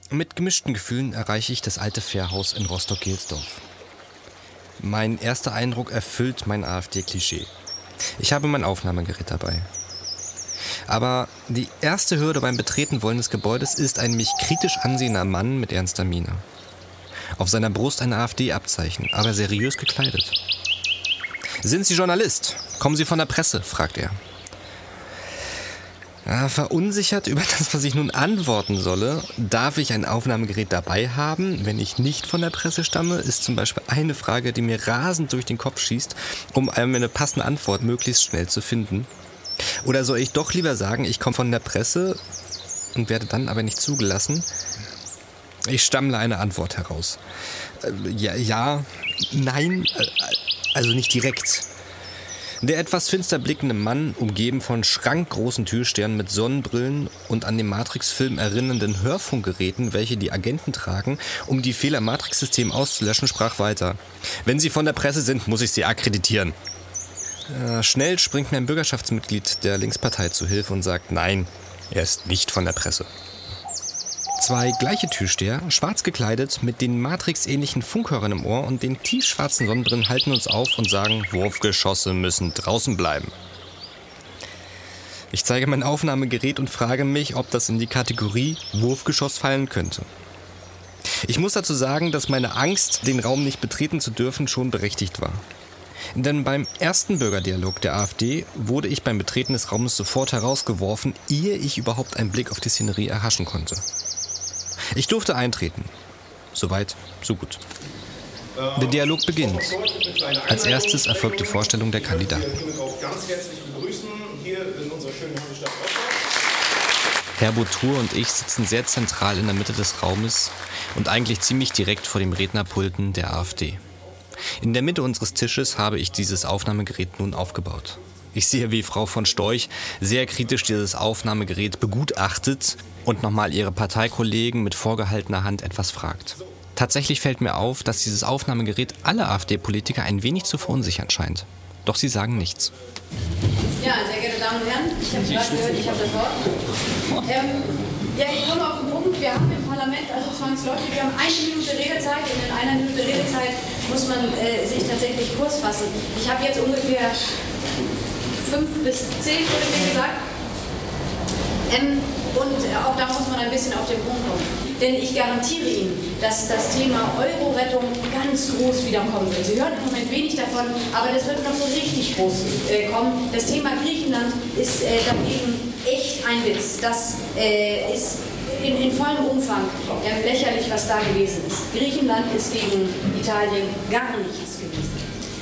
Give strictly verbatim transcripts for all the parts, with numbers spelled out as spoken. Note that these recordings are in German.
Mit gemischten Gefühlen erreiche ich das alte Fährhaus in Rostock-Gelsdorf. Mein erster Eindruck erfüllt mein AfD-Klischee. Ich habe mein Aufnahmegerät dabei. Aber die erste Hürde beim Betreten wollen des Gebäudes ist ein mich kritisch ansehender Mann mit ernster Miene. Auf seiner Brust ein AfD-Abzeichen, aber seriös gekleidet. »Sind Sie Journalist? Kommen Sie von der Presse?« fragt er. Ja, verunsichert über das, was ich nun antworten solle, darf ich ein Aufnahmegerät dabei haben, wenn ich nicht von der Presse stamme, ist zum Beispiel eine Frage, die mir rasend durch den Kopf schießt, um eine passende Antwort möglichst schnell zu finden. Oder soll ich doch lieber sagen, ich komme von der Presse und werde dann aber nicht zugelassen? Ich stammle eine Antwort heraus. Äh, ja, ja, nein, äh, also nicht direkt. Der etwas finster blickende Mann, umgeben von schrankgroßen Türsternen mit Sonnenbrillen und an den Matrix-Film erinnernden Hörfunkgeräten, welche die Agenten tragen, um die Fehler im Matrix-System auszulöschen, sprach weiter. »Wenn Sie von der Presse sind, muss ich Sie akkreditieren.« Äh, schnell springt mir ein Bürgerschaftsmitglied der Linkspartei zu Hilfe und sagt, nein, er ist nicht von der Presse. Zwei gleiche Türsteher, schwarz gekleidet, mit den Matrix-ähnlichen Funkhörern im Ohr und den tiefschwarzen Sonnenbrillen halten uns auf und sagen, Wurfgeschosse müssen draußen bleiben. Ich zeige mein Aufnahmegerät und frage mich, ob das in die Kategorie Wurfgeschoss fallen könnte. Ich muss dazu sagen, dass meine Angst, den Raum nicht betreten zu dürfen, schon berechtigt war. Denn beim ersten Bürgerdialog der AfD wurde ich beim Betreten des Raumes sofort herausgeworfen, ehe ich überhaupt einen Blick auf die Szenerie erhaschen konnte. Ich durfte eintreten. Soweit, so gut. Der Dialog beginnt. Als erstes erfolgt die Vorstellung der Kandidaten. Herr Bottur und ich sitzen sehr zentral in der Mitte des Raumes und eigentlich ziemlich direkt vor dem Rednerpulten der AfD. In der Mitte unseres Tisches habe ich dieses Aufnahmegerät nun aufgebaut. Ich sehe, wie Frau von Storch sehr kritisch dieses Aufnahmegerät begutachtet und nochmal ihre Parteikollegen mit vorgehaltener Hand etwas fragt. Tatsächlich fällt mir auf, dass dieses Aufnahmegerät alle AfD-Politiker ein wenig zu verunsichern scheint. Doch sie sagen nichts. Ja, sehr geehrte Damen und Herren, ich habe gerade gehört, ich habe das Wort. Ähm, ja, ich komme auf den Punkt, wir haben im Parlament also zwangsläufig, wir haben eine Minute Redezeit und in einer Minute Redezeit muss man äh, sich tatsächlich kurz fassen. Ich habe jetzt ungefähr fünf bis zehn, wurde mir gesagt. Ähm, und auch da muss man ein bisschen auf den Punkt kommen. Denn ich garantiere Ihnen, dass das Thema Euro-Rettung ganz groß wiederkommen wird. Sie hören im Moment wenig davon, aber das wird noch so richtig groß äh, kommen. Das Thema Griechenland ist äh, dagegen echt ein Witz. Das äh, ist in, in vollem Umfang äh, lächerlich, was da gewesen ist. Griechenland ist gegen Italien gar nichts gewesen.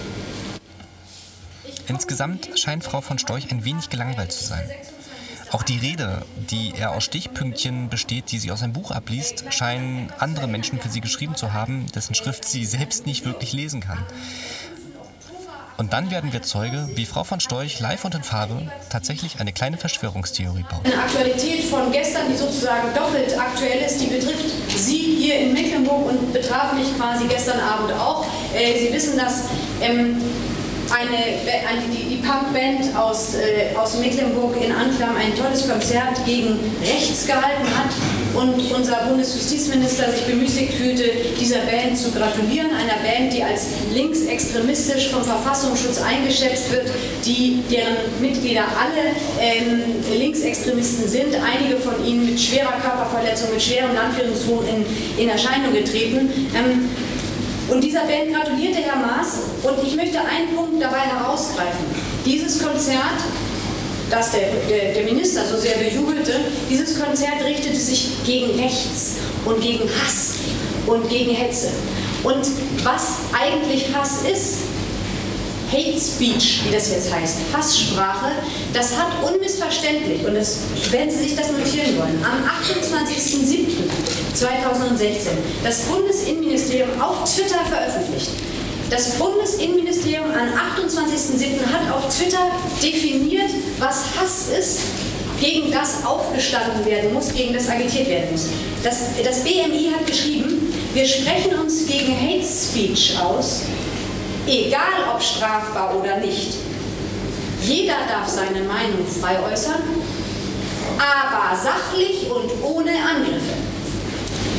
Insgesamt scheint Frau von Storch ein wenig gelangweilt zu sein. Auch die Rede, die eher aus Stichpünktchen besteht, die sie aus einem Buch abliest, scheinen andere Menschen für sie geschrieben zu haben, dessen Schrift sie selbst nicht wirklich lesen kann. Und dann werden wir Zeuge, wie Frau von Storch live und in Farbe tatsächlich eine kleine Verschwörungstheorie baut. Eine Aktualität von gestern, die sozusagen doppelt aktuell ist, die betrifft Sie hier in Mecklenburg und betraf mich quasi gestern Abend auch. Äh, Sie wissen, dass ähm, Eine, eine, die, die Punkband aus, äh, aus Mecklenburg in Anklam ein tolles Konzert gegen rechts gehalten hat und unser Bundesjustizminister sich bemüßigt fühlte, dieser Band zu gratulieren, einer Band, die als linksextremistisch vom Verfassungsschutz eingeschätzt wird, die, deren Mitglieder alle ähm, Linksextremisten sind, einige von ihnen mit schwerer Körperverletzung, mit schwerem Landführungsfluch in, in Erscheinung getreten. Ähm, Und dieser Band gratulierte Herr Maaß und ich möchte einen Punkt dabei herausgreifen. Dieses Konzert, das der, der, der Minister so sehr bejubelte, dieses Konzert richtete sich gegen rechts und gegen Hass und gegen Hetze. Und was eigentlich Hass ist, Hate Speech, wie das jetzt heißt, Hasssprache, das hat unmissverständlich, und das, wenn Sie sich das notieren wollen, am achtundzwanzigsten siebten zweitausendsechzehn das Bundesinnenministerium auf Twitter veröffentlicht. Das Bundesinnenministerium am achtundzwanzigsten siebten hat auf Twitter definiert, was Hass ist, gegen das aufgestanden werden muss, gegen das agitiert werden muss. Das, das B M I hat geschrieben, wir sprechen uns gegen Hate Speech aus, egal ob strafbar oder nicht. Jeder darf seine Meinung frei äußern, aber sachlich und ohne Angriffe.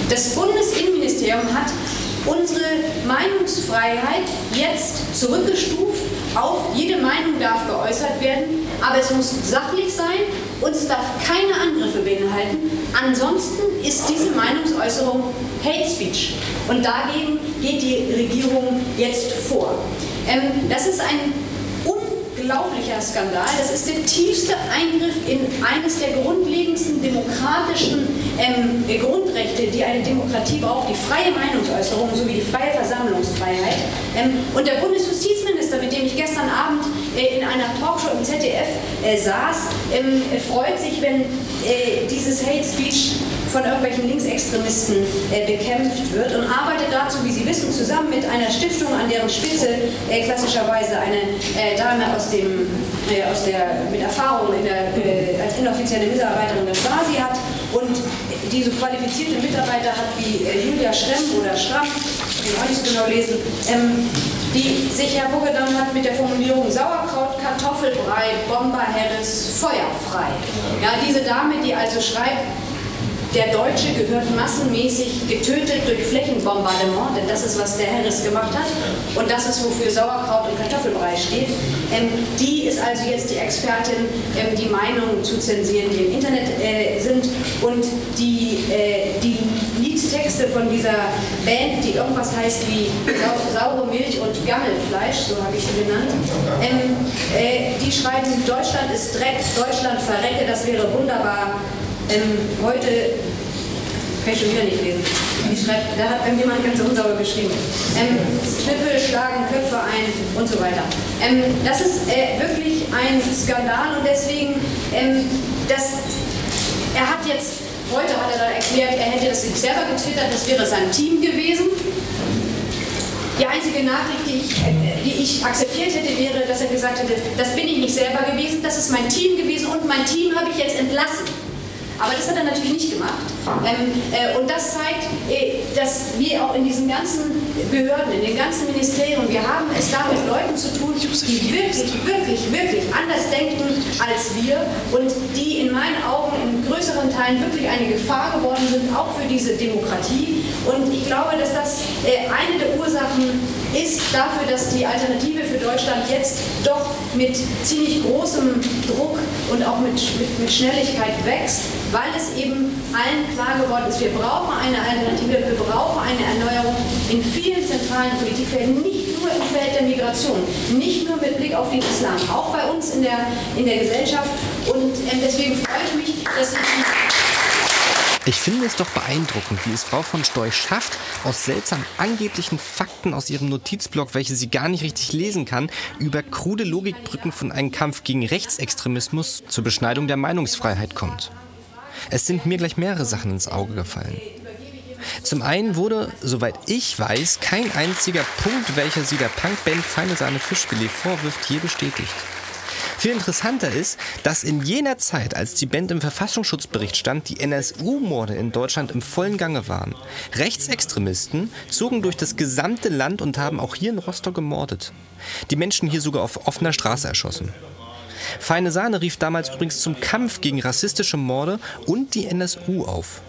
Das Bundesinnenministerium hat unsere Meinungsfreiheit jetzt zurückgestuft auf jede Meinung darf geäußert werden, aber es muss sachlich sein und es darf keine Angriffe beinhalten. Ansonsten ist diese Meinungsäußerung Hate Speech und dagegen geht die Regierung jetzt vor. Ähm, das ist ein unglaublicher Skandal. Das ist der tiefste Eingriff in eines der grundlegendsten demokratischen ähm, Grundrechte, die eine Demokratie braucht, die freie Meinungsäußerung sowie die freie Versammlungsfreiheit. Ähm, und der Bundesjustizminister, mit dem ich gestern Abend äh, in einer Talkshow im Z D F äh, saß, ähm, freut sich, wenn äh, dieses Hate Speech von irgendwelchen Linksextremisten äh, bekämpft wird und arbeitet dazu, wie Sie wissen, zusammen mit einer Stiftung, an deren Spitze äh, klassischerweise eine äh, Dame aus dem, äh, aus der, mit Erfahrung in der, äh, als inoffizielle Mitarbeiterin der Stasi hat und die so qualifizierte Mitarbeiter hat wie äh, Julia Schremm oder Schramm, ich kann auch nicht so genau lesen, ähm, die sich hervorgetan hat mit der Formulierung Sauerkraut, Kartoffelbrei, Bomber, Harris, feuerfrei. Ja, diese Dame, die also schreibt, der Deutsche gehört massenmäßig getötet durch Flächenbombardement, denn das ist, was der Harris gemacht hat und das ist, wofür Sauerkraut und Kartoffelbrei steht. Ähm, die ist also jetzt die Expertin, ähm, die Meinungen zu zensieren, die im Internet äh, sind und die, äh, die Liedtexte von dieser Band, die irgendwas heißt wie sau saure Milch und Gammelfleisch, so habe ich sie genannt, ähm, äh, die schreiben, Deutschland ist Dreck, Deutschland verrecke, das wäre wunderbar. Ähm, heute kann ich schon wieder nicht lesen. Die schreibt, da hat irgendjemand ganz unsauber geschrieben. Ähm, Schnippel schlagen Köpfe ein und so weiter. Ähm, das ist äh, wirklich ein Skandal und deswegen, ähm, das, er hat jetzt, heute hat er da erklärt, er hätte das sich selber getwittert, das wäre sein Team gewesen. Die einzige Nachricht, die ich, die ich akzeptiert hätte, wäre, dass er gesagt hätte, das bin ich nicht selber gewesen, das ist mein Team gewesen und mein Team habe ich jetzt entlassen. Aber das hat er natürlich nicht gemacht. Ähm, äh, und das zeigt, äh, dass wir auch in diesen ganzen Behörden, in den ganzen Ministerien, wir haben es da mit Leuten zu tun, die wirklich, wirklich, wirklich anders denken als wir und die in meinen Augen in größeren Teilen wirklich eine Gefahr geworden sind, auch für diese Demokratie. Und ich glaube, dass das äh, eine der Ursachen ist dafür, dass die Alternative für Deutschland jetzt doch mit ziemlich großem Druck und auch mit, mit, mit Schnelligkeit wächst, weil es eben allen klar geworden ist, wir brauchen eine Alternative, wir brauchen eine Erneuerung in vielen zentralen Politikfeldern, nicht nur im Feld der Migration, nicht nur mit Blick auf den Islam, auch bei uns in der, in der Gesellschaft. Und äh, deswegen freue ich mich, dass ich... Ich finde es doch beeindruckend, wie es Frau von Storch schafft, aus seltsam angeblichen Fakten aus ihrem Notizblock, welche sie gar nicht richtig lesen kann, über krude Logikbrücken von einem Kampf gegen Rechtsextremismus zur Beschneidung der Meinungsfreiheit kommt. Es sind mir gleich mehrere Sachen ins Auge gefallen. Zum einen wurde, soweit ich weiß, kein einziger Punkt, welcher sie der Punkband Feine Sahne Fischfilet vorwirft, je bestätigt. Viel interessanter ist, dass in jener Zeit, als die Band im Verfassungsschutzbericht stand, die N S U-Morde in Deutschland im vollen Gange waren. Rechtsextremisten zogen durch das gesamte Land und haben auch hier in Rostock gemordet. Die Menschen hier sogar auf offener Straße erschossen. Feine Sahne rief damals übrigens zum Kampf gegen rassistische Morde und die N S U auf.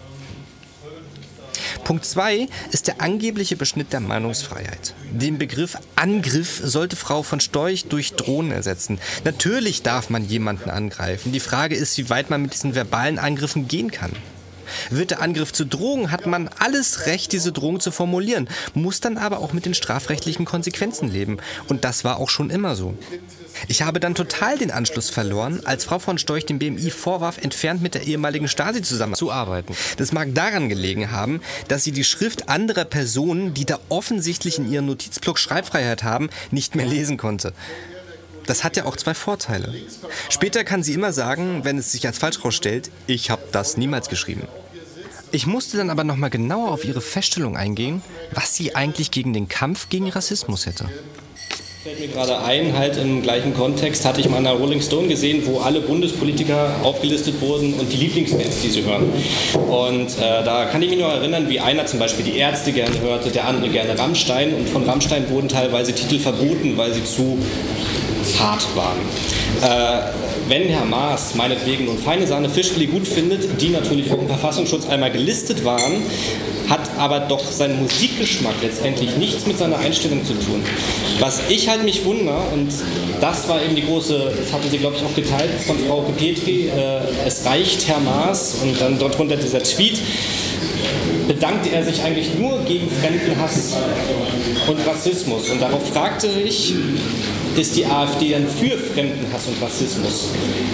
Punkt zwei ist der angebliche Beschnitt der Meinungsfreiheit. Den Begriff Angriff sollte Frau von Storch durch Drohen ersetzen. Natürlich darf man jemanden angreifen. Die Frage ist, wie weit man mit diesen verbalen Angriffen gehen kann. Wird der Angriff zu Drohung, hat man alles Recht, diese Drohung zu formulieren, muss dann aber auch mit den strafrechtlichen Konsequenzen leben. Und das war auch schon immer so. Ich habe dann total den Anschluss verloren, als Frau von Storch dem B M I vorwarf, entfernt mit der ehemaligen Stasi zusammenzuarbeiten. Das mag daran gelegen haben, dass sie die Schrift anderer Personen, die da offensichtlich in ihrem Notizblock Schreibfreiheit haben, nicht mehr lesen konnte. Das hat ja auch zwei Vorteile. Später kann sie immer sagen, wenn es sich als falsch herausstellt, ich habe das niemals geschrieben. Ich musste dann aber nochmal genauer auf ihre Feststellung eingehen, was sie eigentlich gegen den Kampf gegen Rassismus hätte. Fällt mir gerade ein, halt im gleichen Kontext hatte ich mal in einer Rolling Stone gesehen, wo alle Bundespolitiker aufgelistet wurden und die Lieblingsbands, die sie hören. Und äh, da kann ich mich noch erinnern, wie einer zum Beispiel die Ärzte gerne hörte, der andere gerne Rammstein. Und von Rammstein wurden teilweise Titel verboten, weil sie zu hart waren. Äh, wenn Herr Maas meinetwegen nun Feine Sahne Fischfilet gut findet, die natürlich auch im Verfassungsschutz einmal gelistet waren, hat aber doch sein Musikgeschmack letztendlich nichts mit seiner Einstellung zu tun. Was ich halt mich wundere, und das war eben die große, das hatten Sie glaube ich auch geteilt von Frau Petri, äh, es reicht Herr Maas, und dann dort drunter dieser Tweet, bedankte er sich eigentlich nur gegen Fremdenhass und Rassismus. Und darauf fragte ich, ist die AfD denn für Fremdenhass und Rassismus?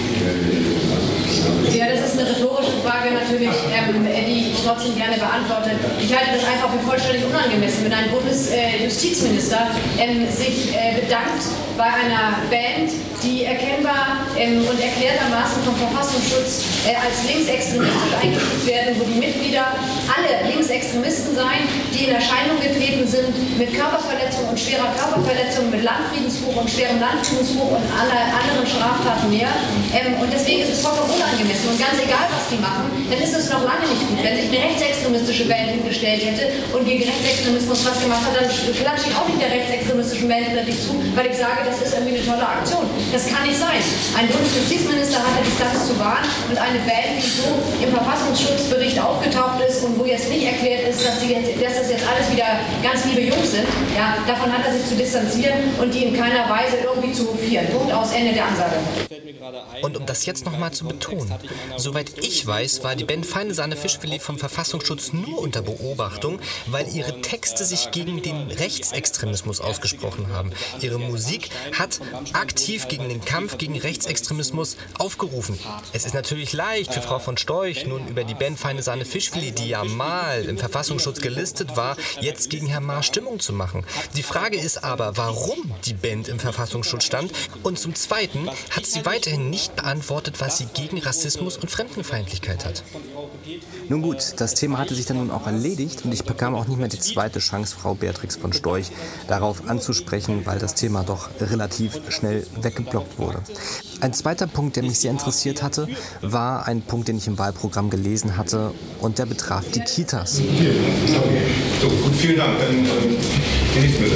Ja, das ist eine rhetorische Frage natürlich, ähm, die ich trotzdem gerne beantworte. Ich halte das einfach für vollständig unangemessen, wenn ein Bundesjustizminister äh, ähm, sich äh, bedankt bei einer Band, die erkennbar ähm, und erklärtermaßen vom Verfassungsschutz äh, als linksextremistisch eingestuft werden, wo die Mitglieder alle Linksextremisten seien, die in Erscheinung getreten sind mit Körperverletzung und schwerer Körperverletzung, mit Landfriedensbruch und schwerem Landfriedensbruch und aller anderen Straftaten mehr. Ähm, und deswegen ist es vollkommen unangemessen. Und ganz egal, was die machen, dann ist es noch lange nicht gut. Wenn sich eine rechtsextremistische Band hingestellt hätte und gegen Rechtsextremismus was gemacht hat, dann klatsche ich auch nicht der rechtsextremistischen Band plötzlich zu, weil ich sage, das ist irgendwie eine tolle Aktion. Das kann nicht sein. Ein Bundesjustizminister hatte Distanz zu wahren und eine Band, die so im Verfassungsschutzbericht aufgetaucht ist und wo jetzt nicht erklärt ist, dass, die jetzt, dass das jetzt alles wieder ganz liebe Jungs sind, ja, davon hat er sich zu distanzieren und die in keiner Weise irgendwie zu hofieren. Punkt, aus, Ende der Ansage. Und um das jetzt nochmal zu betonen, soweit ich weiß, war die Band Feine Sahne Fischfilet vom Verfassungsschutz nur unter Beobachtung, weil ihre Texte sich gegen den Rechtsextremismus ausgesprochen haben. Ihre Musik hat aktiv gegen den Kampf gegen Rechtsextremismus aufgerufen. Es ist natürlich leicht für Frau von Storch, nun über die Band Feine Sahne Fischfilet, die ja mal im Verfassungsschutz gelistet war, jetzt gegen Herrn Maas Stimmung zu machen. Die Frage ist aber, warum die Band im Verfassungsschutz stand, und zum Zweiten hat sie weiterhin nicht beantwortet, was sie gegen Rassismus und Fremdenfeindlichkeit hat. Nun gut, das Thema hatte sich dann nun auch erledigt und ich bekam auch nicht mehr die zweite Chance, Frau Beatrix von Storch darauf anzusprechen, weil das Thema doch relativ schnell weggeblockt wurde. Ein zweiter Punkt, der mich sehr interessiert hatte, war ein Punkt, den ich im Wahlprogramm gelesen hatte, und der betraf die Kitas. Okay. So, gut, vielen Dank. Dann ähm, die Hilfsmittel.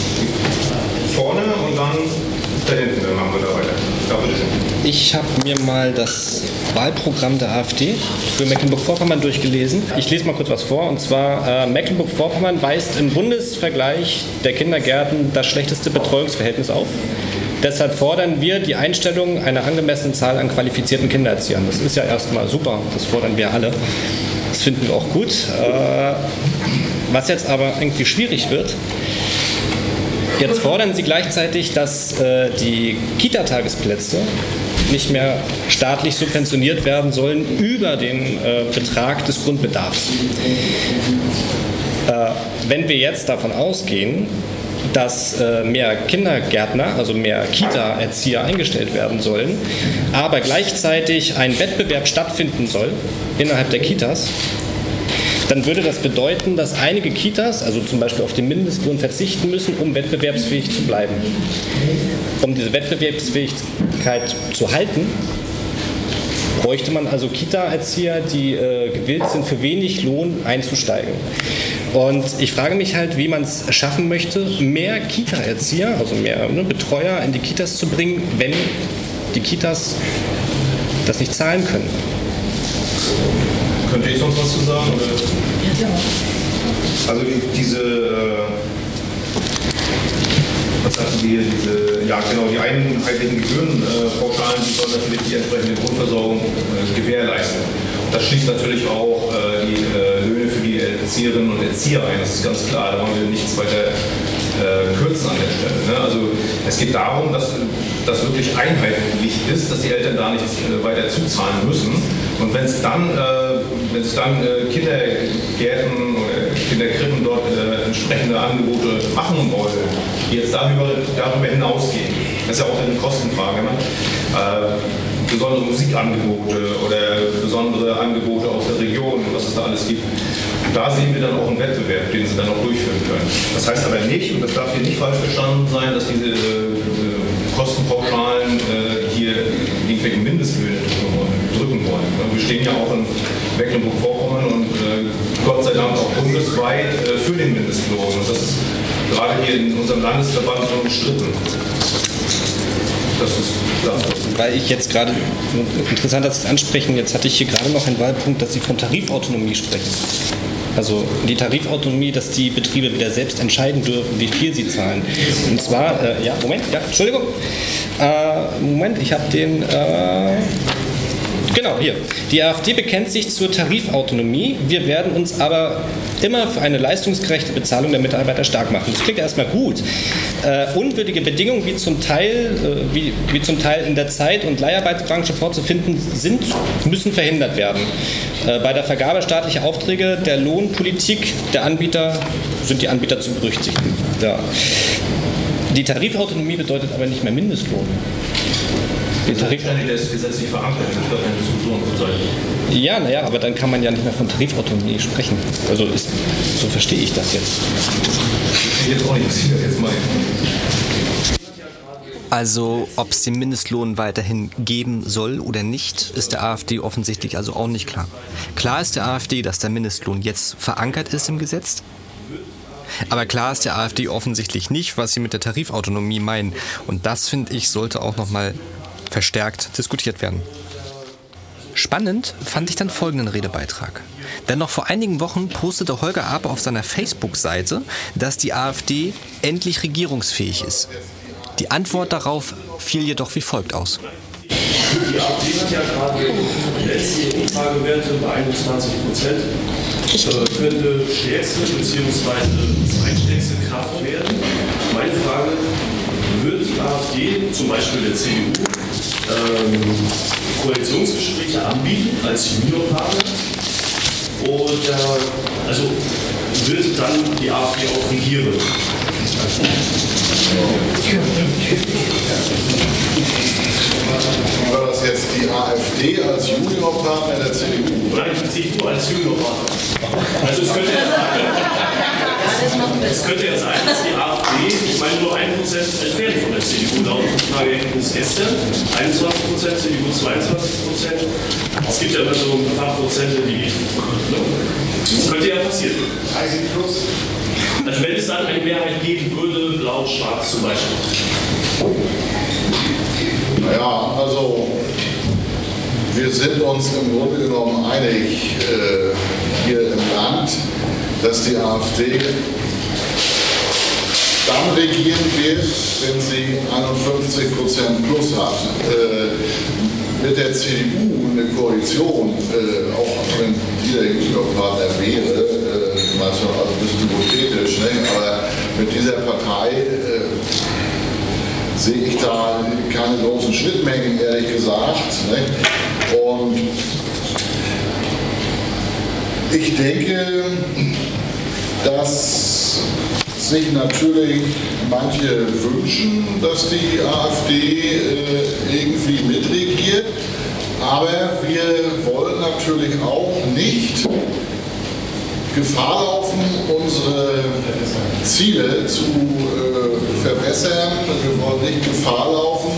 Vorne und dann da hinten, dann machen wir da weiter. Ja, bitte schön. Ich habe mir mal das Wahlprogramm der AfD für Mecklenburg-Vorpommern durchgelesen. Ich lese mal kurz was vor, und zwar äh, Mecklenburg-Vorpommern weist im Bundesvergleich der Kindergärten das schlechteste Betreuungsverhältnis auf. Deshalb fordern wir die Einstellung einer angemessenen Zahl an qualifizierten Kindererziehern. Das ist ja erstmal super, das fordern wir alle. Das finden wir auch gut. Äh, was jetzt aber irgendwie schwierig wird, jetzt fordern sie gleichzeitig, dass äh, die Kita-Tagesplätze nicht mehr staatlich subventioniert werden sollen über den äh, Betrag des Grundbedarfs. Äh, wenn wir jetzt davon ausgehen, dass äh, mehr Kindergärtner, also mehr Kita-Erzieher eingestellt werden sollen, aber gleichzeitig ein Wettbewerb stattfinden soll innerhalb der Kitas, dann würde das bedeuten, dass einige Kitas, also zum Beispiel auf den Mindestlohn, verzichten müssen, um wettbewerbsfähig zu bleiben. Um diese Wettbewerbsfähigkeit zu halten, bräuchte man also Kita-Erzieher, die äh, gewillt sind, für wenig Lohn einzusteigen. Und ich frage mich halt, wie man es schaffen möchte, mehr Kita-Erzieher, also mehr ne, Betreuer in die Kitas zu bringen, wenn die Kitas das nicht zahlen können. Könnte ich sonst was zu sagen? Oder? Ja. Also diese, äh, was sagten wir, diese, ja genau, die einheitlichen Gebührenpauschalen, die sollen natürlich die entsprechende Grundversorgung äh, gewährleisten. Das schließt natürlich auch äh, die äh, Löhne für die Erzieherinnen und Erzieher ein, das ist ganz klar, da wollen wir nichts weiter äh, kürzen an der Stelle. Ne? Also es geht darum, dass das wirklich einheitlich ist, dass die Eltern da nichts äh, weiter zuzahlen müssen. Und wenn es dann, äh, wenn es dann äh, Kindergärten oder Kinderkrippen dort äh, entsprechende Angebote machen wollen, die jetzt darüber, darüber hinausgehen, das ist ja auch eine Kostenfrage, ne? äh, besondere Musikangebote oder besondere Angebote aus der Region, was es da alles gibt. Da sehen wir dann auch einen Wettbewerb, den sie dann auch durchführen können. Das heißt aber nicht, und das darf hier nicht falsch verstanden sein, dass diese äh, Kostenpauschalen äh, hier irgendwelche Mindestlöhne drücken wollen. Wir stehen ja auch in Mecklenburg-Vorpommern und äh, Gott sei Dank auch bundesweit äh, für den Mindestlohn. Und das ist gerade hier in unserem Landesverband umstritten. Das ist klar. weil ich jetzt gerade, interessant, dass Sie es ansprechen, jetzt hatte ich hier gerade noch einen Wahlpunkt, dass Sie von Tarifautonomie sprechen. Also die Tarifautonomie, dass die Betriebe wieder selbst entscheiden dürfen, wie viel sie zahlen. Und zwar, äh, ja, Moment, ja, Entschuldigung. Äh, Moment, ich habe den, äh, genau, hier. Die AfD bekennt sich zur Tarifautonomie. Wir werden uns aber immer für eine leistungsgerechte Bezahlung der Mitarbeiter stark machen. Das klingt erstmal gut. Äh, unwürdige Bedingungen, wie zum Teil, äh, wie, wie zum Teil in der Zeit- und Leiharbeitsbranche vorzufinden sind, müssen verhindert werden. Äh, bei der Vergabe staatlicher Aufträge, der Lohnpolitik der Anbieter sind die Anbieter zu berücksichtigen. Ja. Die Tarifautonomie bedeutet aber nicht mehr Mindestlohn. Die Tarif Der ist gesetzlich verankert, das wird keine Diskussion zu sein. Ja, naja, aber dann kann man ja nicht mehr von Tarifautonomie sprechen. Also ist, so verstehe ich das jetzt. Ich jetzt auch nicht, was ich das jetzt meine. Also, ob es den Mindestlohn weiterhin geben soll oder nicht, ist der AfD offensichtlich also auch nicht klar. Klar ist der AfD, dass der Mindestlohn jetzt verankert ist im Gesetz. Aber klar ist der AfD offensichtlich nicht, was sie mit der Tarifautonomie meinen. Und das, finde ich, sollte auch nochmal verstärkt diskutiert werden. Spannend fand ich dann folgenden Redebeitrag. Denn noch vor einigen Wochen postete Holger Ape auf seiner Facebook-Seite, dass die AfD endlich regierungsfähig ist. Die Antwort darauf fiel jedoch wie folgt aus. Die AfD hat ja gerade letzte Umfragewerte bei einundzwanzig Prozent. Äh, könnte stärkste bzw. zweitstärkste Kraft werden. Meine Frage, wird die AfD, zum Beispiel der C D U, ähm, Koalitionsgespräche anbieten als Juniorpartner? Oder also wird dann die AfD auch regieren? War das jetzt die AfD als Juniorpartner der C D U? Nein, die C D U als Juniorpartner. Also es könnte ja sein, es könnte ja sein, dass die AfD, ich meine nur ein Prozent entfernt von der C D U, laut Umfrageergebnis gestern, einundzwanzig Prozent, C D U zweiundzwanzig Prozent. Es gibt ja immer so ein paar Prozente, die, das könnte ja passieren. dreißig plus? Also wenn es dann eine Mehrheit geben würde, blau-schwarz zum Beispiel. Naja, also wir sind uns im Grunde genommen einig äh, hier im Land, dass die AfD dann regieren wird, wenn sie einundfünfzig Prozent plus hat. Äh, mit der C D U eine Koalition, äh, auch wenn die der Juniorpartner wäre, äh, manchmal also ein bisschen hypothetisch, ne? Aber mit dieser Partei äh, sehe ich da keine großen Schnittmengen, ehrlich gesagt. Ne? Und ich denke, dass sich natürlich manche wünschen, dass die AfD äh, irgendwie mitregiert, aber wir wollen natürlich auch nicht Gefahr laufen, unsere Ziele zu äh, verbessern. Wir wollen nicht Gefahr laufen,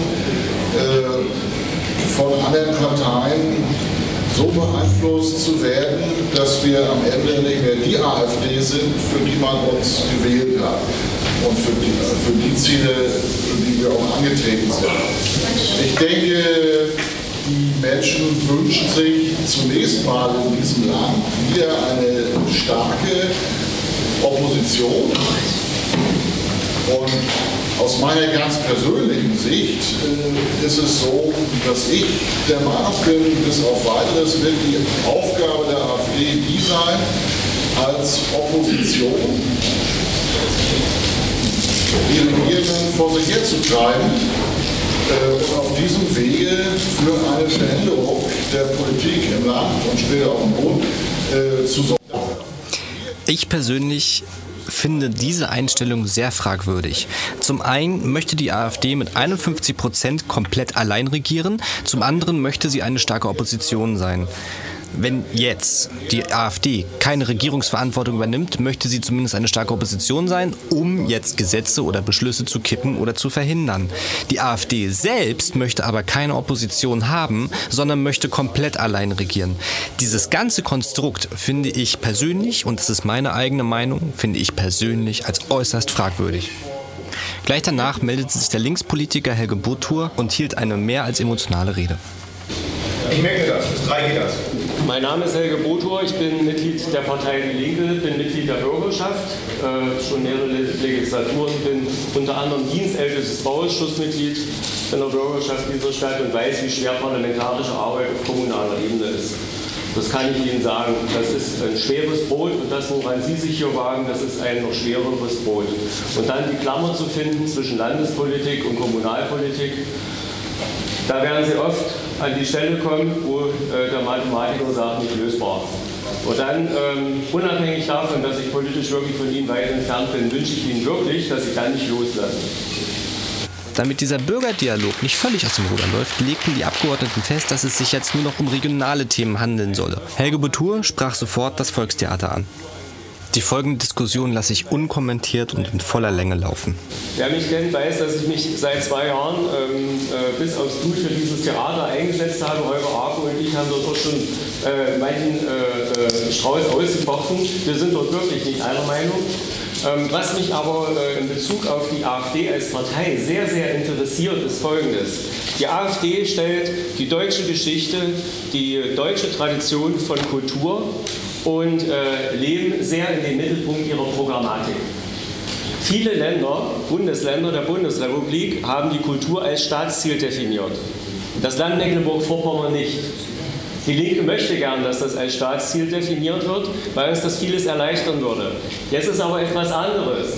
äh, von anderen Parteien so beeinflusst zu werden, dass wir am Ende nicht mehr die AfD sind, für die man uns gewählt hat und für die, für die Ziele, für die wir auch angetreten sind. Ich denke, die Menschen wünschen sich zunächst mal in diesem Land wieder eine starke Opposition. Und aus meiner ganz persönlichen Sicht äh, ist es so, dass ich der Meinung bin, bis auf weiteres wird die Aufgabe der AfD die sein, als Opposition die Regierenden vor sich herzutreiben äh, und auf diesem Wege für eine Veränderung der Politik im Land und später auch im Bund äh, zu sorgen. Ich persönlich finde diese Einstellung sehr fragwürdig. Zum einen möchte die AfD mit einundfünfzig Prozent komplett allein regieren, zum anderen möchte sie eine starke Opposition sein. Wenn jetzt die AfD keine Regierungsverantwortung übernimmt, möchte sie zumindest eine starke Opposition sein, um jetzt Gesetze oder Beschlüsse zu kippen oder zu verhindern. Die AfD selbst möchte aber keine Opposition haben, sondern möchte komplett allein regieren. Dieses ganze Konstrukt finde ich persönlich, und das ist meine eigene Meinung, finde ich persönlich als äußerst fragwürdig. Gleich danach meldete sich der Linkspolitiker Helge Botur und hielt eine mehr als emotionale Rede. Ich merke das, bis drei geht das. Mein Name ist Helge Botur, ich bin Mitglied der Partei Die Linke, bin Mitglied der Bürgerschaft, äh, schon mehrere Legislaturen, bin unter anderem dienstältestes Bauausschussmitglied in der Bürgerschaft dieser Stadt und weiß, wie schwer parlamentarische Arbeit auf kommunaler Ebene ist. Das kann ich Ihnen sagen. Das ist ein schweres Brot und das, woran Sie sich hier wagen, das ist ein noch schwereres Brot. Und dann die Klammer zu finden zwischen Landespolitik und Kommunalpolitik, da werden Sie oft an die Stelle kommen, wo äh, der Mathematiker sagt, nicht lösbar. Und dann, ähm, unabhängig davon, dass ich politisch wirklich von Ihnen weit entfernt bin, wünsche ich Ihnen wirklich, dass Sie dann nicht loslassen. Damit dieser Bürgerdialog nicht völlig aus dem Ruder läuft, legten die Abgeordneten fest, dass es sich jetzt nur noch um regionale Themen handeln solle. Helge Botur sprach sofort das Volkstheater an. Die folgende Diskussion lasse ich unkommentiert und in voller Länge laufen. Wer mich kennt, weiß, dass ich mich seit zwei Jahren ähm, äh, bis aufs Blut für dieses Theater eingesetzt habe. Holger Arco und ich haben dort auch schon äh, manchen äh, äh, Strauß ausgefochten. Wir sind dort wirklich nicht einer Meinung. Ähm, was mich aber äh, in Bezug auf die AfD als Partei sehr, sehr interessiert, ist Folgendes. Die AfD stellt die deutsche Geschichte, die deutsche Tradition von Kultur und äh, Leben sehr in den Mittelpunkt ihrer Programmatik. Viele Länder, Bundesländer der Bundesrepublik, haben die Kultur als Staatsziel definiert. Das Land Mecklenburg-Vorpommern nicht. Die Linke möchte gern, dass das als Staatsziel definiert wird, weil uns das vieles erleichtern würde. Jetzt ist aber etwas anderes.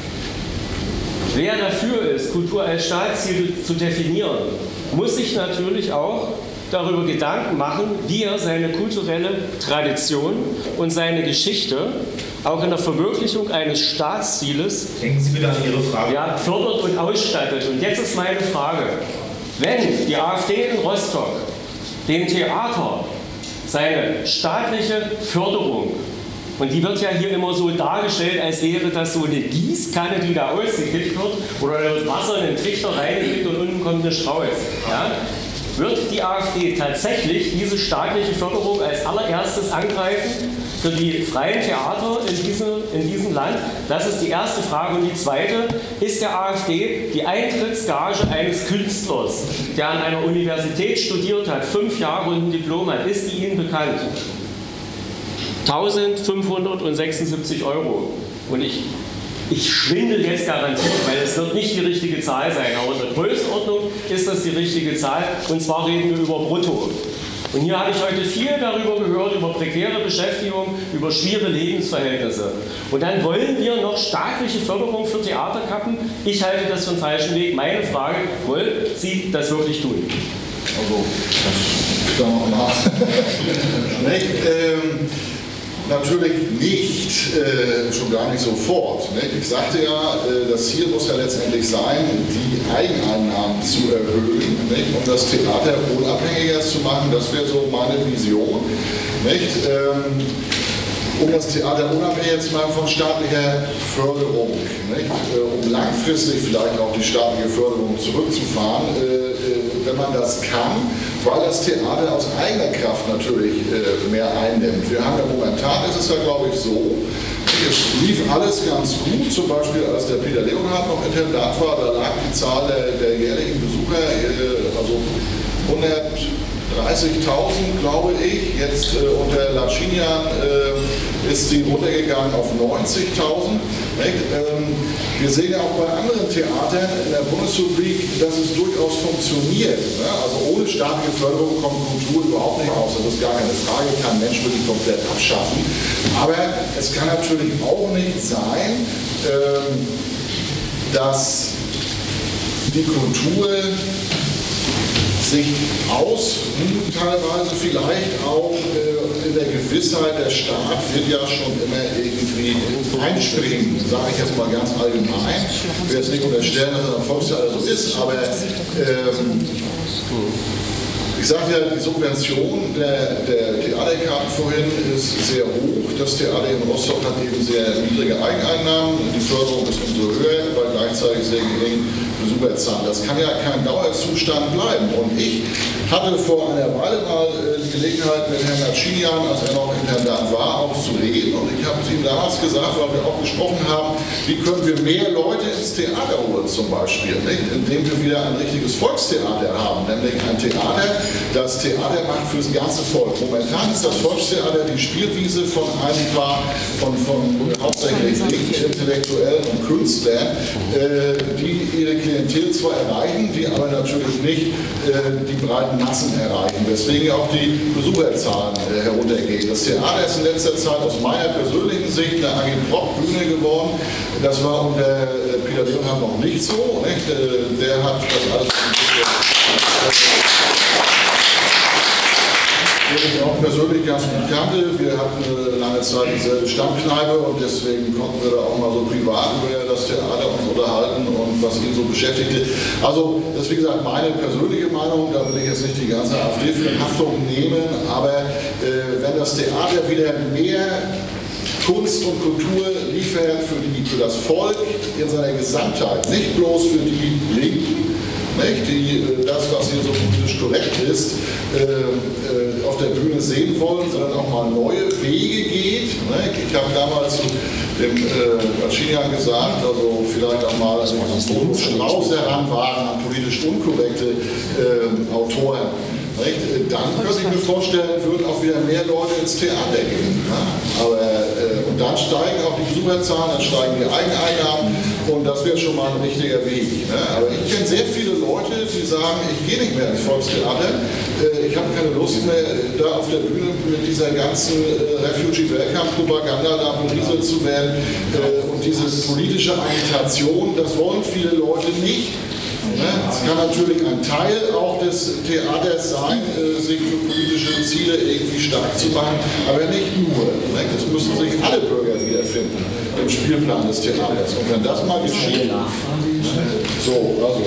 Wer dafür ist, Kultur als Staatsziel zu definieren, muss sich natürlich auch darüber Gedanken machen, wie er seine kulturelle Tradition und seine Geschichte auch in der Verwirklichung eines Staatszieles Denken Sie bitte an Ihre Frage. Ja, fördert und ausstattet. Und jetzt ist meine Frage, wenn die AfD in Rostock dem Theater seine staatliche Förderung, und die wird ja hier immer so dargestellt, als wäre das so eine Gießkanne, die da ausgekippt wird, oder da wird Wasser in den Trichter reingekippt und unten kommt eine Strauß. Ja? Wird die AfD tatsächlich diese staatliche Förderung als allererstes angreifen für die freien Theater in diesem, in diesem Land? Das ist die erste Frage. Und die zweite, ist der AfD die Eintrittsgage eines Künstlers, der an einer Universität studiert hat, fünf Jahre und ein Diplom hat, ist die Ihnen bekannt? eintausendfünfhundertsechsundsiebzig Euro. Und ich Ich schwindel jetzt garantiert, weil es wird nicht die richtige Zahl sein, aber in der Größenordnung ist das die richtige Zahl, und zwar reden wir über Brutto. Und hier habe ich heute viel darüber gehört, über prekäre Beschäftigung, über schwere Lebensverhältnisse. Und dann wollen wir noch staatliche Förderung für Theaterkappen? Ich halte das für einen falschen Weg. Meine Frage, wollen Sie das wirklich tun? Also, das ist doch mal nicht. Ähm, Natürlich nicht, äh, schon gar nicht sofort. Ne? Ich sagte ja, äh, das Ziel muss ja letztendlich sein, die Eigeneinnahmen zu erhöhen, nicht? Um das Theater unabhängiger zu machen. Das wäre so meine Vision. Nicht? Ähm, um das Theater unabhängig zu machen von staatlicher Förderung. Nicht? Äh, um langfristig vielleicht auch die staatliche Förderung zurückzufahren, äh, wenn man das kann, weil das Theater aus eigener Kraft natürlich äh, mehr einnimmt. Wir haben ja momentan, ist es ja glaube ich so, es lief alles ganz gut, zum Beispiel als der Peter Leonhardt noch Intendant war, da lag die Zahl der, der jährlichen Besucher, äh, also hundertdreißigtausend glaube ich, jetzt äh, unter Lacinian äh, ist sie runtergegangen auf neunzigtausend. Ähm, wir sehen ja auch bei anderen Theatern in der Bundesrepublik, dass es durchaus funktioniert. Ne? Also ohne staatliche Förderung kommt Kultur überhaupt nicht aus. Das ist gar keine Frage, kann Mensch wirklich komplett abschaffen. Aber es kann natürlich auch nicht sein, ähm, dass die Kultur sich ausruht, teilweise vielleicht auch äh, in der Gewissheit, der Staat wird ja schon immer irgendwie einspringen, sage ich jetzt mal ganz allgemein. Ich will jetzt nicht unterstellen, dass das am Volkstheater so ist, aber ähm, ich sage ja, die Subvention der, der Theaterkarten vorhin ist sehr hoch. Das Theater in Rostock hat eben sehr niedrige Eigeneinnahmen. Die Förderung ist umso höher, weil gleichzeitig sehr gering Besucherzahlen. Das kann ja kein Dauerzustand bleiben. Und ich hatte vor einer Weile mal die Gelegenheit, mit Herrn Acinian, als er noch Intendant war, auch zu reden. Und ich habe zu ihm damals gesagt, weil wir auch gesprochen haben, wie können wir mehr Leute ins Theater holen zum Beispiel, nicht? Indem wir wieder ein richtiges Volkstheater haben, nämlich ein Theater, das Theater macht fürs ganze Volk. Momentan ist das Volkstheater die Spielwiese von ein paar, von, von hauptsächlich linken Intellektuellen und Künstlern, äh, die ihre Klientel zwar erreichen, die aber natürlich nicht äh, die breiten Massen erreichen, weswegen auch die Besucherzahlen äh, heruntergehen. Das Theater ist in letzter Zeit aus meiner persönlichen Sicht eine Agitprop-Bühne geworden. Das war unter äh, Peter Leonhardt noch nicht so. Nicht? Äh, der hat das alles den ich auch persönlich ganz gut kannte. Wir hatten eine lange Zeit dieselbe Stammkneipe und deswegen konnten wir da auch mal so privat über das Theater uns unterhalten und was ihn so beschäftigte. Also das ist wie gesagt meine persönliche Meinung, da will ich jetzt nicht die ganze AfD für in Haftung nehmen, aber äh, wenn das Theater wieder mehr Kunst und Kultur liefert für, die, für das Volk in seiner Gesamtheit, nicht bloß für die Linken, nicht, die das, was hier so politisch korrekt ist, äh, äh, auf der Bühne sehen wollen, sondern auch mal neue Wege geht. Nicht? Ich habe damals zu dem äh, Acinian gesagt, also vielleicht auch mal also einen Strauß heranwagen an politisch unkorrekte äh, Autoren. Nicht? Dann könnte ich mir vorstellen, würden auch wieder mehr Leute ins Theater gehen. Ja? Aber, äh, und dann steigen auch die Besucherzahlen, dann steigen die Eigeneinnahmen und das wäre schon mal ein richtiger Weg. Ne? Aber ich kenne sehr viele Leute, die sagen, ich gehe nicht mehr ins Volkstheater, äh, ich habe keine Lust mehr, da auf der Bühne mit dieser ganzen äh, Refugee-Welcome-Propaganda da berieselt zu werden. Äh, und diese politische Agitation, das wollen viele Leute nicht. Es kann natürlich ein Teil auch des Theaters sein, sich für politische Ziele irgendwie stark zu machen, aber nicht nur. Es müssen sich alle Bürger wiederfinden im Spielplan des Theaters. Und wenn das mal geschieht, so, also.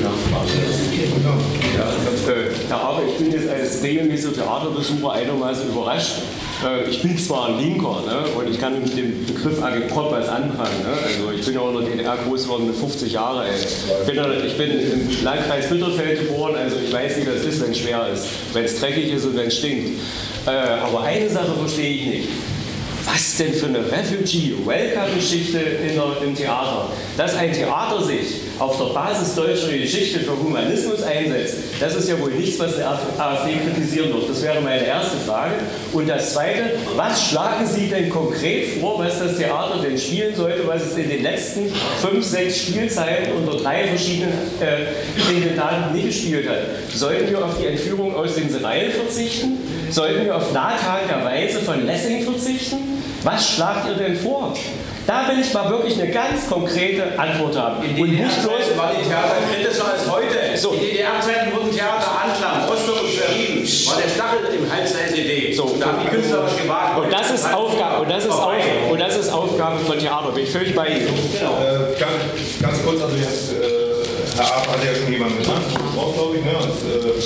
Herr Aber, ich bin jetzt als regelmäßiger Theaterbesucher einigermaßen überrascht. Ich bin zwar ein Linker, ne, und ich kann mit dem Begriff Agitprop was anfangen. Ne? Also ich bin ja auch in der D D R groß geworden mit fünfzig Jahren alt. Ich bin, ich bin im Landkreis Bitterfeld geboren, also ich weiß, wie das ist, wenn es schwer ist, wenn es dreckig ist und wenn es stinkt. Äh, aber eine Sache verstehe ich nicht. Was denn für eine Refugee-Welcome-Geschichte im Theater? Dass ein Theater sich auf der Basis deutscher Geschichte für Humanismus einsetzt, das ist ja wohl nichts, was der AfD kritisieren wird. Das wäre meine erste Frage. Und das Zweite, was schlagen Sie denn konkret vor, was das Theater denn spielen sollte, was es in den letzten fünf, sechs Spielzeiten unter drei verschiedenen äh, Intendanten nicht gespielt hat? Sollten wir auf die Entführung aus den Seraillen verzichten? Sollten wir auf Nathan der Weise von Lessing verzichten? Was schlagt ihr denn vor? Da will ich mal wirklich eine ganz konkrete Antwort haben. In den D D R-Zeiten war die Theater kritischer als heute. So. In den D D R-Zeiten wurden Theater anklam, Rostock und Schwerin, war der Stachel im Hals der S E D. So. Da haben die Künstler was gewagt. Und das ist Aufgabe, und das ist Auf, und das ist Aufgabe von Theater. Bin ich völlig bei Ihnen. Genau. Äh, ganz, ganz kurz, also jetzt, äh, Herr Ab hat ja schon jemanden genannt, glaube ich, ne? Und, äh,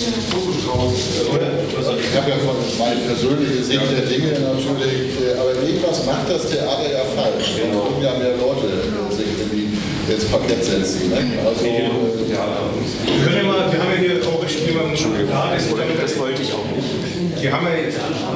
oder? Ich habe ja von meine persönliche Sicht der Dinge natürlich, aber irgendwas macht das Theater ja falsch. Wir können ja mehr Leute sich irgendwie ins Parkett setzen. Ne? Also, äh, ja, wir können ja mal, wir haben ja hier auch jemanden schon getan. Das, das wollte ich auch nicht. Wir haben ja jetzt,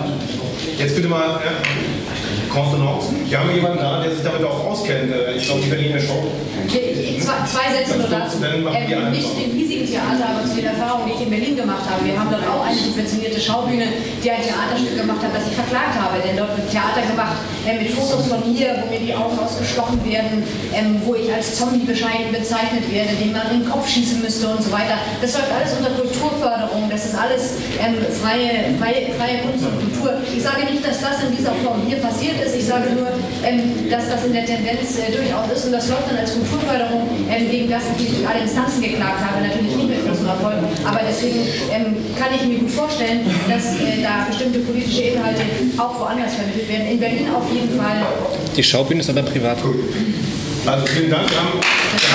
jetzt bitte mal, ja, Konstanzen. Wir haben jemanden da, der sich damit auch auskennt. Ich glaube, die Berliner Show. Zwei, zwei Sätze nur dazu. Ähm, nicht zu dem hiesigen Theater, aber zu den Erfahrungen, die ich in Berlin gemacht habe. Wir haben dort auch eine subventionierte Schaubühne, die ein Theaterstück gemacht hat, das ich verklagt habe. Denn dort wird Theater gemacht äh, mit Fotos von mir, wo mir die Augen ausgestochen werden, ähm, wo ich als Zombie bezeichnet werde, den man in den Kopf schießen müsste und so weiter. Das läuft alles unter Kulturförderung. Das ist alles ähm, freie, freie, freie Kunst und Kultur. Ich sage nicht, dass das in dieser Form hier passiert ist. Ich sage nur, ähm, dass das in der Tendenz äh, durchaus ist und das läuft dann als Kulturförderung, ähm, gegen das ich durch alle Instanzen geklagt habe, natürlich nicht mit großem Erfolg. Aber deswegen ähm, kann ich mir gut vorstellen, dass äh, da bestimmte politische Inhalte auch woanders vermittelt werden. In Berlin auf jeden Fall. Die Schaubühne ist aber privat. Also vielen Dank. Wir haben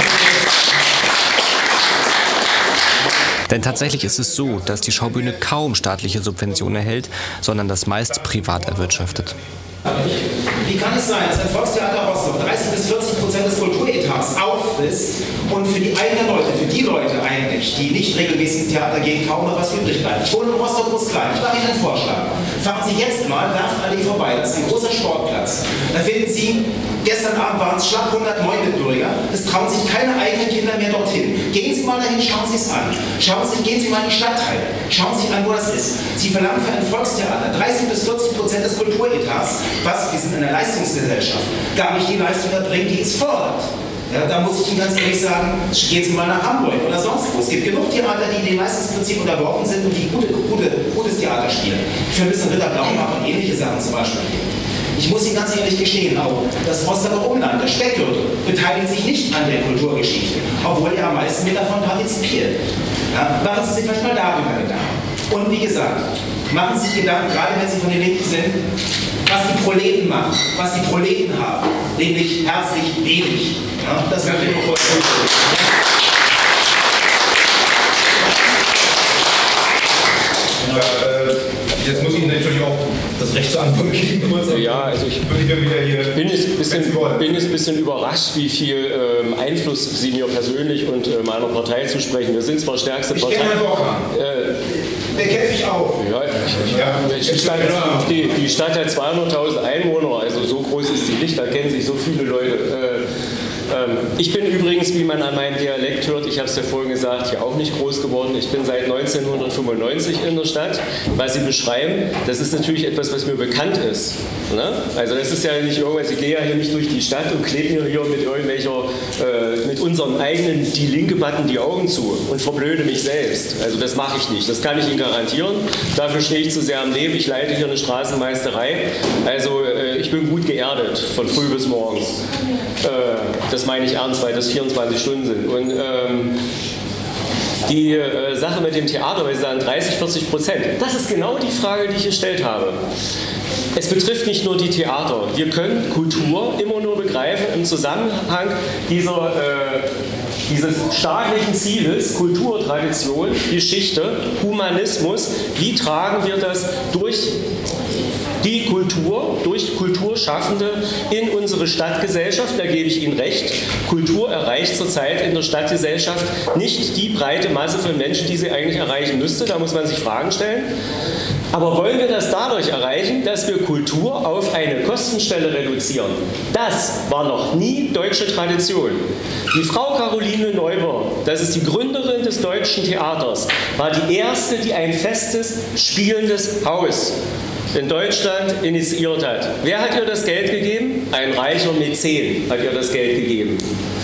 Denn tatsächlich ist es so, dass die Schaubühne kaum staatliche Subventionen erhält, sondern das meist privat erwirtschaftet. Wie kann es sein, dass ein Volkstheater Rostock dreißig bis vierzig Prozent des Kulturetats auffrisst und für die eigenen Leute, für die Leute eigentlich, die nicht regelmäßig ins Theater gehen, kaum noch was übrig bleibt? Ich wohne in Rostock Groß-Klein. Ich mache Ihnen einen Vorschlag. Fahren Sie jetzt mal Werftallee vorbei. Das ist ein großer Sportplatz. Da finden Sie, gestern Abend waren es schlapp hundert Neunbürger. Es trauen sich keine eigenen Kinder mehr dorthin. Gehen Sie mal dahin, schauen Sie es an. Schauen Sie, gehen Sie mal in die Stadtteile. Schauen Sie sich an, wo das ist. Sie verlangen für ein Volkstheater dreißig bis vierzig Prozent des Kulturetats, was, wir sind in einer Leistungsgesellschaft, gar nicht die Leistung erbringen, die es fordert. Ja, da muss ich Ihnen ganz ehrlich sagen, gehen Sie mal nach Hamburg oder sonst wo. Es gibt genug Theater, die dem Leistungsprinzip unterworfen sind und die gute, gute, gutes Theater spielen. Ich vermisse Ritter Blaumacher und ähnliche Sachen zum Beispiel. Ich muss Ihnen ganz ehrlich gestehen, auch das Rostocker Umland, der Speckgürtel, beteiligt sich nicht an der Kulturgeschichte, obwohl er am meisten mit davon partizipiert. Ja, machen Sie sich vielleicht mal darüber Gedanken. Und wie gesagt, machen Sie sich Gedanken, gerade wenn Sie von den Linken sind, was die Proleten machen, was die Proleten haben, nämlich herzlich wenig. Ja, das wird mir nur kurz. Jetzt muss ich Ihnen natürlich auch das Recht zur Antwort geben. Ja, also ich bin jetzt ein bisschen, bin jetzt ein bisschen überrascht, wie viel ähm, Einfluss Sie mir persönlich und äh, meiner Partei zusprechen. Wir sind zwar stärkste Partei. Ich kenne Herrn Borchardt. Äh, Der kennt mich auch. Ja, ja, die, Stadt, die, die Stadt hat zweihunderttausend Einwohner, also so groß ist sie nicht, da kennen sich so viele Leute. Äh, ähm, ich bin übrigens, wie man an meinem Dialekt hört, ich habe es ja vorhin gesagt, hier auch nicht groß geworden. Ich bin seit neunzehnhundertfünfundneunzig in der Stadt. Was Sie beschreiben, das ist natürlich etwas, was mir bekannt ist. Ne? Also das ist ja nicht irgendwas, ich gehe ja hier nicht durch die Stadt und klebe mir hier mit irgendwelcher, äh, mit unseren eigenen Die Linke-Button die Augen zu und verblöde mich selbst. Also das mache ich nicht, das kann ich Ihnen garantieren. Dafür stehe ich zu sehr am Leben. Ich leite hier eine Straßenmeisterei. Also äh, ich bin gut geerdet, von früh bis morgens. Äh, das meine ich ernst, weil das vierundzwanzig Stunden sind. Und ähm, die äh, Sache mit dem Theater, weil Sie sagen dreißig, vierzig Prozent, das ist genau die Frage, die ich gestellt habe. Es betrifft nicht nur die Theater. Wir können Kultur immer nur begreifen im Zusammenhang dieser, äh, dieses staatlichen Zieles, Kultur, Tradition, Geschichte, Humanismus. Wie tragen wir das durch die Kultur, durch Kulturschaffende in unsere Stadtgesellschaft? Da gebe ich Ihnen recht. Kultur erreicht zurzeit in der Stadtgesellschaft nicht die breite Masse von Menschen, die sie eigentlich erreichen müsste. Da muss man sich Fragen stellen. Aber wollen wir das dadurch erreichen, dass wir Kultur auf eine Kostenstelle reduzieren? Das war noch nie deutsche Tradition. Die Frau Caroline Neuber, das ist die Gründerin des Deutschen Theaters, war die erste, die ein festes, spielendes Haus in Deutschland initiiert hat. Wer hat ihr das Geld gegeben? Ein reicher Mäzen hat ihr das Geld gegeben.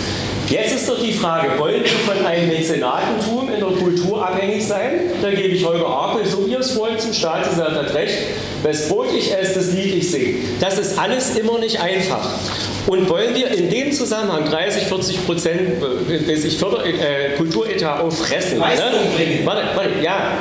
Jetzt ist doch die Frage, wollen wir von einem Mäzenatentum in der Kultur abhängig sein? Da gebe ich Holger Arkel, so wie es vorhin zum Staat gesagt hat, recht. Wes Brot ich esse, das Lied ich singe. Das ist alles immer nicht einfach. Und wollen wir in dem Zusammenhang dreißig, vierzig Prozent äh, Förder, äh, Kulturetat auffressen? Ne? Warte, warte, ja.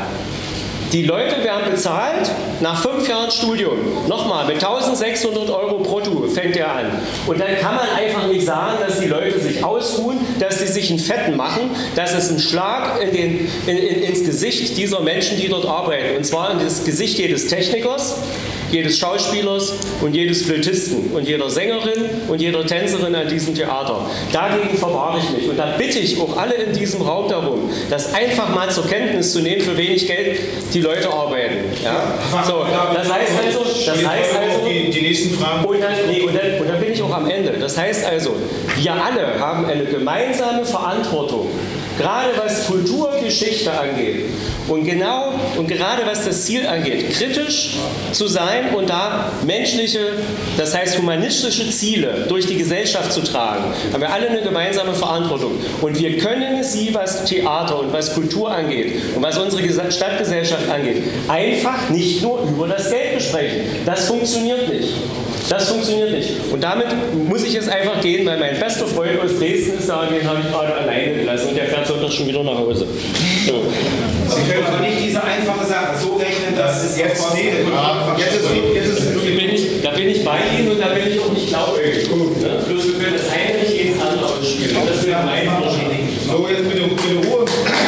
Die Leute werden bezahlt nach fünf Jahren Studium. Nochmal, mit eintausendsechshundert Euro brutto fängt er an. Und dann kann man einfach nicht sagen, dass die Leute sich ausruhen, dass sie sich einen Fetten machen. Das ist ein Schlag in den, in, in, ins Gesicht dieser Menschen, die dort arbeiten. Und zwar in das Gesicht jedes Technikers, jedes Schauspielers und jedes Flötisten und jeder Sängerin und jeder Tänzerin an diesem Theater. Dagegen verwahre ich mich. Und da bitte ich auch alle in diesem Raum darum, das einfach mal zur Kenntnis zu nehmen, für wenig Geld die Leute arbeiten. Ja? So, das heißt also, das heißt also die, die nächsten Fragen. Und dann, nee, und, dann, und dann bin ich auch am Ende. Das heißt also, wir alle haben eine gemeinsame Verantwortung, gerade was Kulturgeschichte angeht und genau und gerade was das Ziel angeht, kritisch zu sein und da menschliche, das heißt humanistische Ziele durch die Gesellschaft zu tragen, haben wir alle eine gemeinsame Verantwortung. Und wir können sie, was Theater und was Kultur angeht und was unsere Stadtgesellschaft angeht, einfach nicht nur über das Geld besprechen. Das funktioniert nicht. Das funktioniert nicht. Und damit muss ich jetzt einfach gehen, weil mein bester Freund aus Dresden ist da, den habe ich gerade alleine gelassen und der fährt Sonntag schon wieder nach Hause. So. Sie können aber nicht diese einfache Sache so rechnen, dass es jetzt nee, jetzt ist, jetzt ist da, bin ich, da bin ich bei Ihnen und da bin ich auch nicht glaubwürdig. Ne? Bloß wir können das eine nicht jedes andere ausspielen. Das wäre mein Vorschlag. So, jetzt bitte, bitte Ruhe.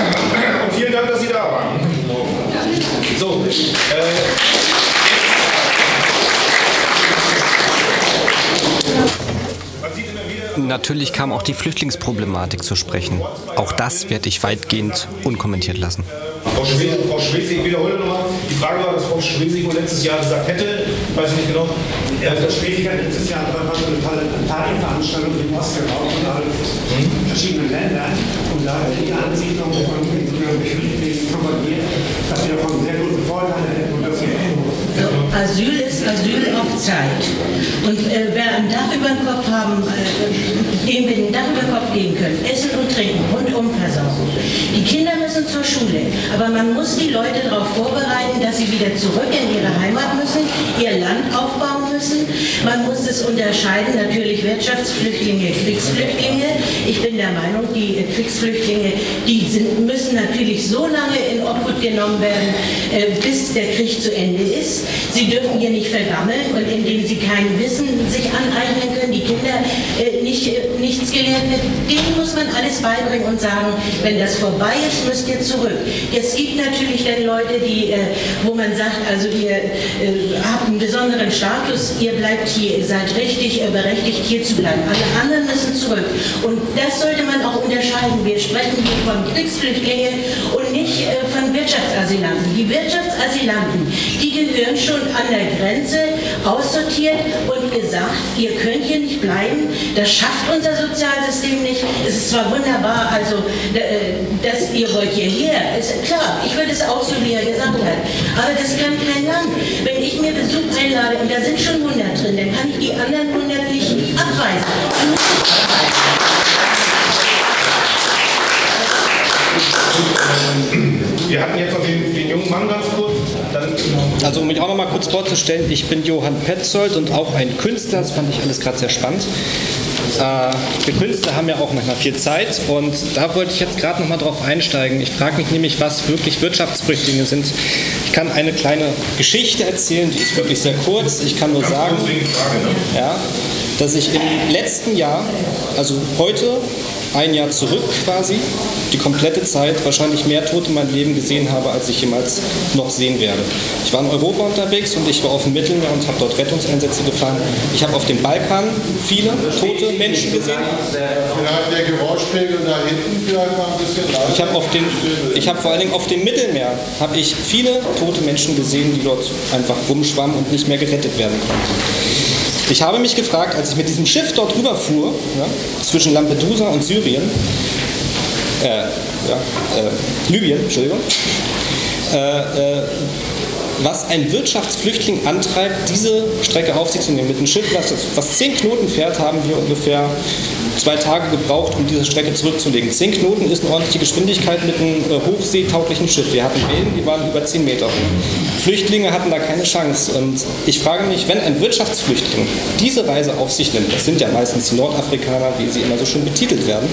Und vielen Dank, dass Sie da waren. So, äh, Natürlich kam auch die Flüchtlingsproblematik zu sprechen. Auch das werde ich weitgehend unkommentiert lassen. Frau Schwesig, Frau Schwesig, ich wiederhole nochmal. Die Frage war, dass Frau Schwesig letztes Jahr gesagt hätte, ich weiß nicht genau. Ja, Frau Schwesig hat letztes Jahr eine Parlamentarierveranstaltung im Osteuropa und alle mhm. verschiedenen Ländern und da die Ansiedlung von Flüchtlingen propagiert, dass wir davon sehr gute Vorteile hätten und dass wir So, Asyl ist Asyl auf Zeit. Und äh, wer ein Dach über dem Kopf haben, äh, dem wir ein Dach über den Kopf geben können, Essen und Trinken, Rundumversorgung. Die Kinder müssen zur Schule, aber man muss die Leute darauf vorbereiten, dass sie wieder zurück in ihre Heimat müssen, ihr Land aufbauen müssen. Man muss es unterscheiden, natürlich Wirtschaftsflüchtlinge, Kriegsflüchtlinge. Ich bin der Meinung, die äh, Kriegsflüchtlinge, die sind, müssen natürlich so lange in Obhut genommen werden, äh, bis der Krieg zu Ende ist. Sie dürfen hier nicht vergammeln und indem sie kein Wissen sich aneignen können, die Kinder äh, nicht, äh, nichts gelehrt wird, denen muss man alles beibringen und sagen, wenn das vorbei ist, müsst ihr zurück. Es gibt natürlich dann Leute, die, äh, wo man sagt, also ihr äh, habt einen besonderen Status, ihr bleibt hier, ihr seid richtig äh, berechtigt, hier zu bleiben. Alle anderen müssen zurück. Und das sollte man auch unterscheiden. Wir sprechen hier von Kriegsflüchtlingen und nicht äh, von Wirtschaftsasylanten. Die Wirtschaftsasylanten, die gehören schon an der Grenze aussortiert und gesagt, ihr könnt hier nicht bleiben, das schafft unser Sozialsystem nicht. Es ist zwar wunderbar, also, dass ihr wollt hierher, ist klar, ich würde es auch so, wie er gesagt hat, aber das kann kein Land. Wenn ich mir Besuch einlade und da sind schon hundert drin, dann kann ich die anderen hundert nicht abweisen. Wir hatten jetzt noch den, den jungen Mann ganz kurz. Dann also um mich auch noch mal kurz vorzustellen, ich bin Johann Petzold und auch ein Künstler, das fand ich alles gerade sehr spannend. Äh, wir Künstler haben ja auch manchmal viel Zeit und da wollte ich jetzt gerade noch mal drauf einsteigen. Ich frage mich nämlich, was wirklich Wirtschaftsflüchtlinge sind. Ich kann eine kleine Geschichte erzählen, die ist wirklich sehr kurz. Ich kann nur ganz sagen, ja, dass ich im letzten Jahr, also heute, ein Jahr zurück quasi, die komplette Zeit wahrscheinlich mehr Tote in meinem Leben gesehen habe, als ich jemals noch sehen werde. Ich war in Europa unterwegs und ich war auf dem Mittelmeer und habe dort Rettungseinsätze gefahren. Ich habe auf dem Balkan viele tote Menschen gesehen. Vielleicht der Geräuschpegel da hinten vielleicht mal ein bisschen leiser. Ich habe auf dem, ich habe vor allen Dingen auf dem Mittelmeer habe ich viele tote Menschen gesehen, die dort einfach rumschwammen und nicht mehr gerettet werden konnten. Ich habe mich gefragt, als ich mit diesem Schiff dort rüberfuhr, ja, zwischen Lampedusa und Syrien, äh, ja, äh, Libyen, Entschuldigung, äh, äh, was ein Wirtschaftsflüchtling antreibt, diese Strecke auf sich zu nehmen. Mit einem Schiff, was, was zehn Knoten fährt, haben wir ungefähr zwei Tage gebraucht, um diese Strecke zurückzulegen. Zehn Knoten ist eine ordentliche Geschwindigkeit mit einem äh, hochseetauglichen Schiff. Wir hatten Wellen, die waren über zehn Meter hoch. Flüchtlinge hatten da keine Chance. Und ich frage mich, wenn ein Wirtschaftsflüchtling diese Reise auf sich nimmt, das sind ja meistens die Nordafrikaner, wie sie immer so schön betitelt werden.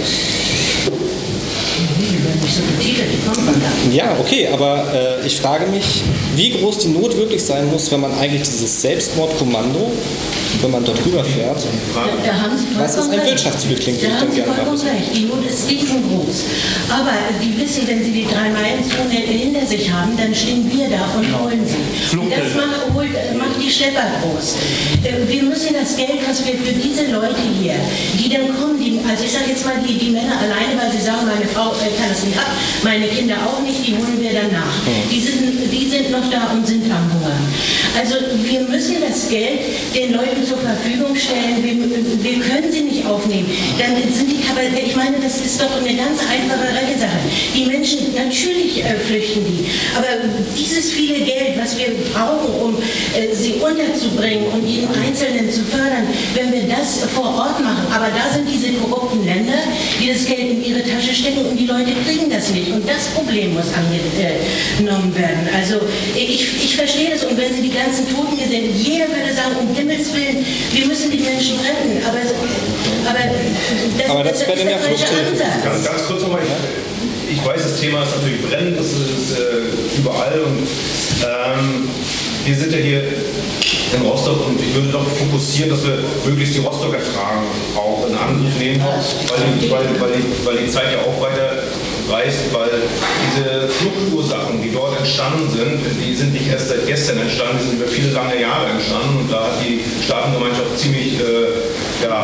Ja, okay, aber äh, ich frage mich, wie groß die Not wirklich sein muss, wenn man eigentlich dieses Selbstmordkommando, wenn man dort rüberfährt. Da, da haben Sie was ist ein recht. Wirtschaftsflüchtling? Da haben Sie vollkommen recht. Die Not ist riesengroß. Aber die wissen, wenn sie die Drei-Meilen-Zone hinter sich haben, dann stehen wir da und holen sie. Und das macht, holt, macht die Schlepper groß. Wir müssen das Geld, was wir für diese Leute hier, die dann kommen, die, also ich sage jetzt mal die, die Männer alleine, weil sie sagen, meine Frau kann das nicht ab, meine Kinder auch nicht, die holen wir dann nach. Die sind, die sind noch da und sind am Hunger. Also wir müssen das Geld den Leuten zur Verfügung stellen. Wir, wir können sie nicht aufnehmen. Dann sind die Kapazitäten, ich meine, das ist doch eine ganz einfache Rechensache. Die Menschen, natürlich äh, flüchten die, aber dieses viele Geld, was wir brauchen, um äh, sie unterzubringen und jeden Einzelnen zu fördern, wenn wir das vor Ort machen, aber da sind diese korrupten Länder, die das Geld in ihre Tasche stecken und die Leute kriegen das nicht. Und das Problem muss angenommen werden. Also ich, ich verstehe das und wenn Sie die ganzen Toten gesehen, jeder würde sagen, um Himmels Willen, wir müssen die Menschen retten, aber, aber, das, aber das, das, das ist der falsche Ansatz. Ganz, ganz kurz nochmal, ich, ich weiß, das Thema ist natürlich brennend, das ist äh, überall und ähm, wir sind ja hier in Rostock und ich würde doch fokussieren, dass wir möglichst die Rostocker Fragen auch in Angriff nehmen, weil die, weil, weil, die, weil die Zeit ja auch weiter reist, weil diese Fluchtursachen, die dort entstanden sind, die sind nicht erst seit gestern entstanden, die sind über viele lange Jahre entstanden und da hat die Staatengemeinschaft ziemlich äh, ja,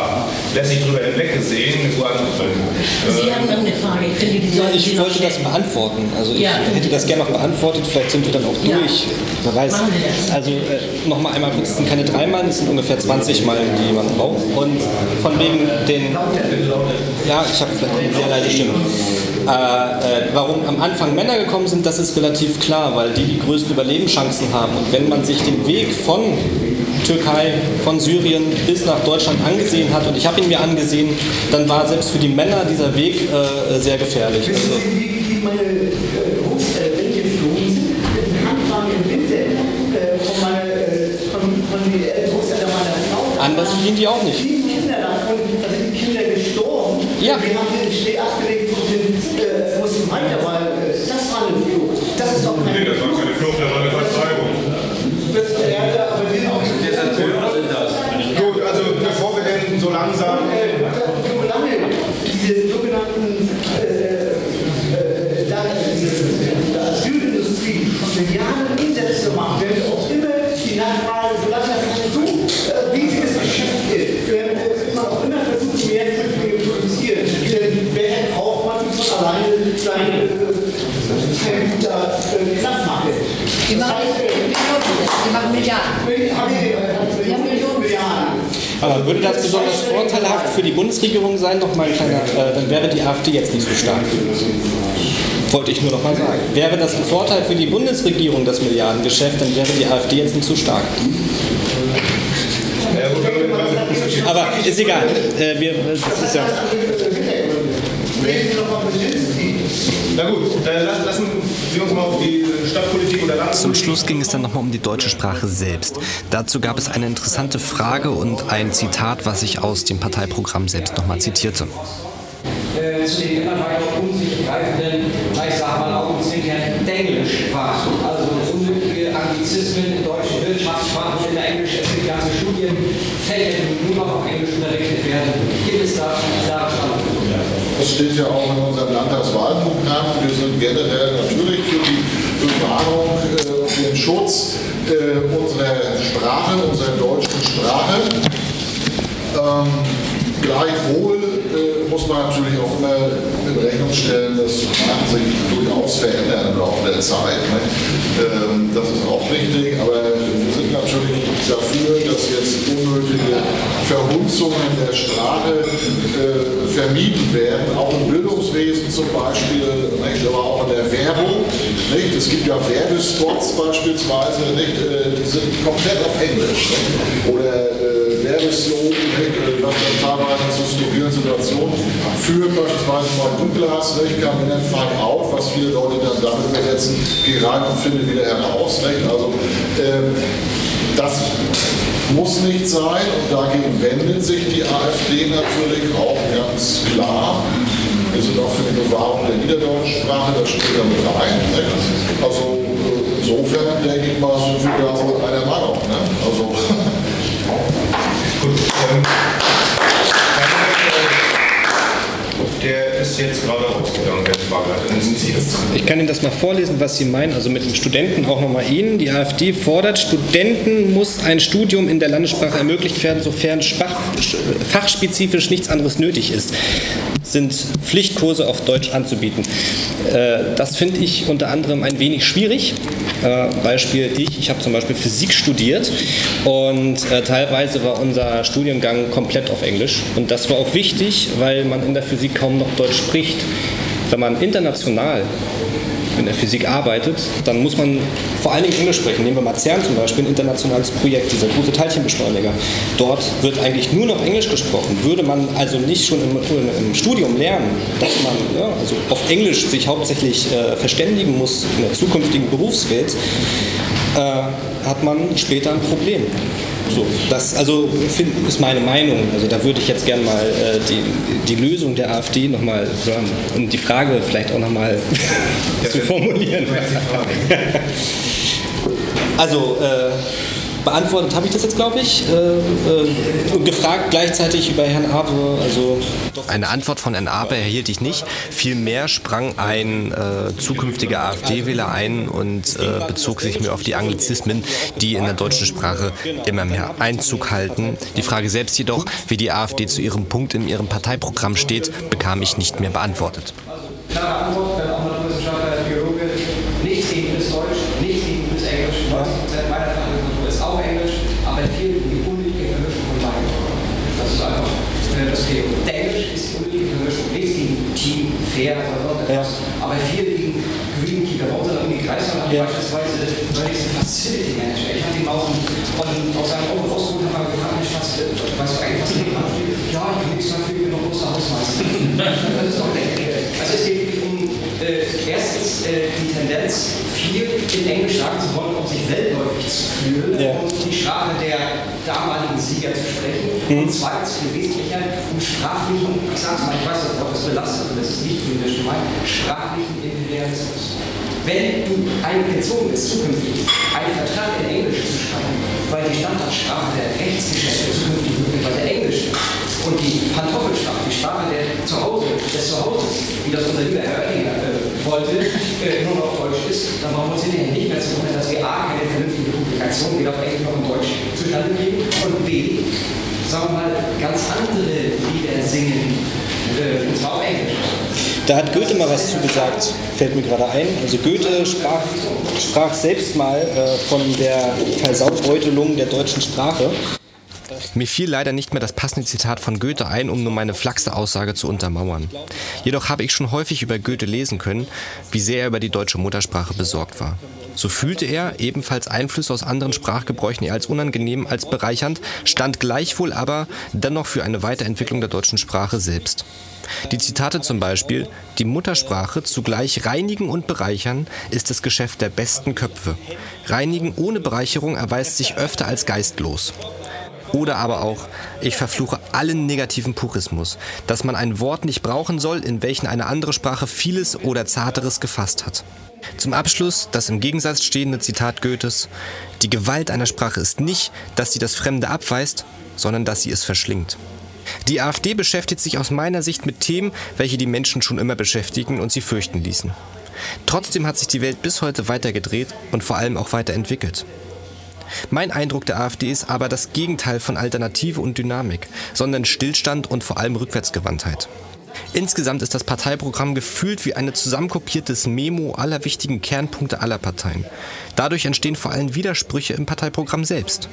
lässig drüber hinweggesehen. Sie haben noch eine Frage. Ich, finde, die ja, ich wollte das beantworten. Also ich ja, hätte das gerne noch beantwortet. Vielleicht sind wir dann auch durch. Ja. Wer weiß. Also äh, nochmal einmal kurz, es sind keine drei Meilen, es sind ungefähr zwanzig Meilen, die man braucht. Und von wegen den... Ja, ich habe vielleicht eine sehr leise Stimme. Äh, äh, warum am Anfang Männer gekommen sind, das ist relativ klar, weil die die größten Überlebenschancen haben. Und wenn man sich den Weg von Türkei, von Syrien bis nach Deutschland angesehen hat, und ich habe ihn mir angesehen, dann war selbst für die Männer dieser Weg äh, sehr gefährlich. Also, wissen Sie, wie meine Großeltern geflogen sind? Mit dem Handwagen im Winter von meiner von den Großeltern meiner Frau. Anders fliehen die auch nicht. Die Kinder davon, da sind die Kinder gestorben. Ja. Wir haben den Steh abgelegt und sind, äh, mussten weiter, weil äh, das war eine Flucht. Das ist doch keine Nee, das war keine Flucht, das war eine Vertreibung. Aber wir auch Deserteure sind das. Gut, also bevor wir denn so langsam... So lange diese sogenannten äh, äh, äh, Asylindustrie und Milliarden Umsätze machen, werden auch immer die Nachfrage, solange das nicht so äh, riesiges Geschäft ist, werden man auch immer versuchen, mehr Flüchtlinge zu produzieren. Denn wer braucht man von alleine seine äh, Platz machen? Die machen Milliarden. Die haben Millionen Milliarden. Aber würde das besonders vorteilhaft für die Bundesregierung sein? Noch mal ein kleiner, äh, dann wäre die AfD jetzt nicht so stark. Wollte ich nur noch mal sagen. Wäre das ein Vorteil für die Bundesregierung, das Milliardengeschäft, dann wäre die AfD jetzt nicht so stark. Aber ist egal. Äh, wir, das ist ja... Na gut, äh, lassen Sie uns mal auf die Stadtpolitik oder Landespolitik... Zum Schluss ging es dann nochmal um die deutsche Sprache selbst. Dazu gab es eine interessante Frage und ein Zitat, was ich aus dem Parteiprogramm selbst nochmal zitierte. Äh, zu den immer weiter um sich greifenden, ich sage mal auch Augenzwinkern, Englischsprache. Also unnötige Anglizismen in deutschen Wirtschaftssprachen, in der Englisch, es gibt ganze Studienfächer, die nur noch auf Englisch unterrichtet werden. Gibt es da klare Standpunkte? Das steht ja auch in unserem Landtagswahlprogramm. Wir sind generell natürlich für die Bewahrung äh, und den Schutz äh, unserer Sprache, unserer deutschen Sprache. Ähm, gleichwohl äh, muss man natürlich auch immer in Rechnung stellen, dass Sprachen sich durchaus verändern im Laufe der Zeit. Ne? Ähm, das ist auch richtig, aber wir sind natürlich dafür, dass jetzt unnötige Verhunzungen der Sprache äh, vermieden werden, auch im Bildungswesen zum Beispiel, nicht? Aber auch in der Werbung. Nicht? Es gibt ja Werbespots beispielsweise, nicht? Äh, die sind komplett auf Englisch. Nicht? Oder äh, Werbeslogan, was dann teilweise zu skurrilen Situationen führt, beispielsweise mal Douglas, nicht? Kam in den Fall auf, was viele Leute dann damit übersetzen, geh rein und finde wieder heraus. Nicht? Also äh, das muss nicht sein und dagegen wendet sich die AfD natürlich auch ganz klar. Wir sind auch für die Bewahrung der niederdeutschen Sprache, das steht da mit rein. Ne? Also insofern denke ich mal, sind wir da wohl einer Meinung. Ne? Also gut. Ähm, der ist jetzt gerade rausgegangen, der Frage hat. Dann sind Sie jetzt dran. Ich kann Ihnen das mal vorlesen, was Sie meinen. Also mit den Studenten auch nochmal Ihnen. Die AfD fordert, Studenten muss ein Studium in der Landessprache ermöglicht werden, sofern fachspezifisch nichts anderes nötig ist. Sind Pflichtkurse auf Deutsch anzubieten. Das finde ich unter anderem ein wenig schwierig. Beispiel ich, ich habe zum Beispiel Physik studiert und teilweise war unser Studiengang komplett auf Englisch. Und das war auch wichtig, weil man in der Physik kaum noch Deutsch spricht. Wenn man international in der Physik arbeitet, dann muss man vor allen Dingen Englisch sprechen. Nehmen wir mal CERN zum Beispiel, ein internationales Projekt, dieser große Teilchenbeschleuniger. Dort wird eigentlich nur noch Englisch gesprochen. Würde man also nicht schon im, im Studium lernen, dass man ja, also auf Englisch sich hauptsächlich äh, verständigen muss in der zukünftigen Berufswelt, äh, hat man später ein Problem. So, das also find, ist meine Meinung. Also da würde ich jetzt gerne mal äh, die, die Lösung der AfD nochmal hören, um die Frage vielleicht auch nochmal zu formulieren. Also äh, beantwortet habe ich das jetzt, glaube ich. Äh, äh, und gefragt gleichzeitig über Herrn Abe. Also Eine Antwort von Herrn Abe erhielt ich nicht. Vielmehr sprang ein äh, zukünftiger AfD-Wähler ein und äh, bezog sich mir auf die Anglizismen, die in der deutschen Sprache immer mehr Einzug halten. Die Frage selbst jedoch, wie die AfD zu ihrem Punkt in ihrem Parteiprogramm steht, bekam ich nicht mehr beantwortet. Klare Antwort, wenn auch Naturwissenschaftler, Biologe, nichts gegen das Deutsch, nichts gegen das Englisch. neunzig Prozent meiner Fachlitteratur ist auch Englisch, aber viel die unnötige Vermischung von beiden. Das ist einfach äh, das Thema. Englisch ist die unnötige Vermischung, nichts gegen Team, Fair oder sonst etwas, aber viel gegen Greenkeeper. Bei uns in die Kreisland ja. beispielsweise überlegst du Facility Manager. Ich habe ihn aus, aus seinem Auto rausgeholt und habe gefragt, ich was, weißt du eigentlich, was drin steht? Ja, ich bin nichts dafür, ich bin noch großer Hausmeister. Das ist doch der Also es geht um äh, erstens äh, die Tendenz, viel in Englisch sagen zu wollen, um sich weltläufig zu fühlen ja. und die Sprache der damaligen Sieger zu sprechen. Mhm. Und zweitens, viel wesentlicher, um sprachlichen, ich sag's mal, ich weiß, das Wort ist belastet und das ist nicht politisch gemeint, sprachlichen Imperialismus. Wenn du eingezogen bist, zukünftig einen Vertrag in Englisch zu schreiben, weil die Standardsprache der Rechtsgeschäfte zukünftig möglicherweise Englisch ist, und die Pantoffelsprache, die Sprache der Zuhause, des Zuhauses, wie das unser lieber Herr Oettinger äh, wollte, äh, nur noch Deutsch ist, dann brauchen wir uns hinterher nicht mehr zu wundern, dass wir A, keine vernünftige Publikation, weder auf Englisch noch in Deutsch zustande kriegen und B, sagen wir mal, ganz andere Lieder singen, äh, und zwar auf Englisch. Da hat Goethe mal was zugesagt, fällt mir gerade ein. Also Goethe sprach, sprach selbst mal äh, von der Versaubeutelung der deutschen Sprache. Mir fiel leider nicht mehr das passende Zitat von Goethe ein, um nur meine flachse Aussage zu untermauern. Jedoch habe ich schon häufig über Goethe lesen können, wie sehr er über die deutsche Muttersprache besorgt war. So fühlte er ebenfalls Einflüsse aus anderen Sprachgebräuchen eher als unangenehm als bereichernd, stand gleichwohl aber dennoch für eine Weiterentwicklung der deutschen Sprache selbst. Die Zitate zum Beispiel: Die Muttersprache zugleich reinigen und bereichern ist das Geschäft der besten Köpfe. Reinigen ohne Bereicherung erweist sich öfter als geistlos. Oder aber auch: Ich verfluche allen negativen Purismus, dass man ein Wort nicht brauchen soll, in welchen eine andere Sprache vieles oder Zarteres gefasst hat. Zum Abschluss das im Gegensatz stehende Zitat Goethes: Die Gewalt einer Sprache ist nicht, dass sie das Fremde abweist, sondern dass sie es verschlingt. Die AfD beschäftigt sich aus meiner Sicht mit Themen, welche die Menschen schon immer beschäftigen und sie fürchten ließen. Trotzdem hat sich die Welt bis heute weitergedreht und vor allem auch weiterentwickelt. Mein Eindruck der AfD ist aber das Gegenteil von Alternative und Dynamik, sondern Stillstand und vor allem Rückwärtsgewandtheit. Insgesamt ist das Parteiprogramm gefühlt wie ein zusammenkopiertes Memo aller wichtigen Kernpunkte aller Parteien. Dadurch entstehen vor allem Widersprüche im Parteiprogramm selbst.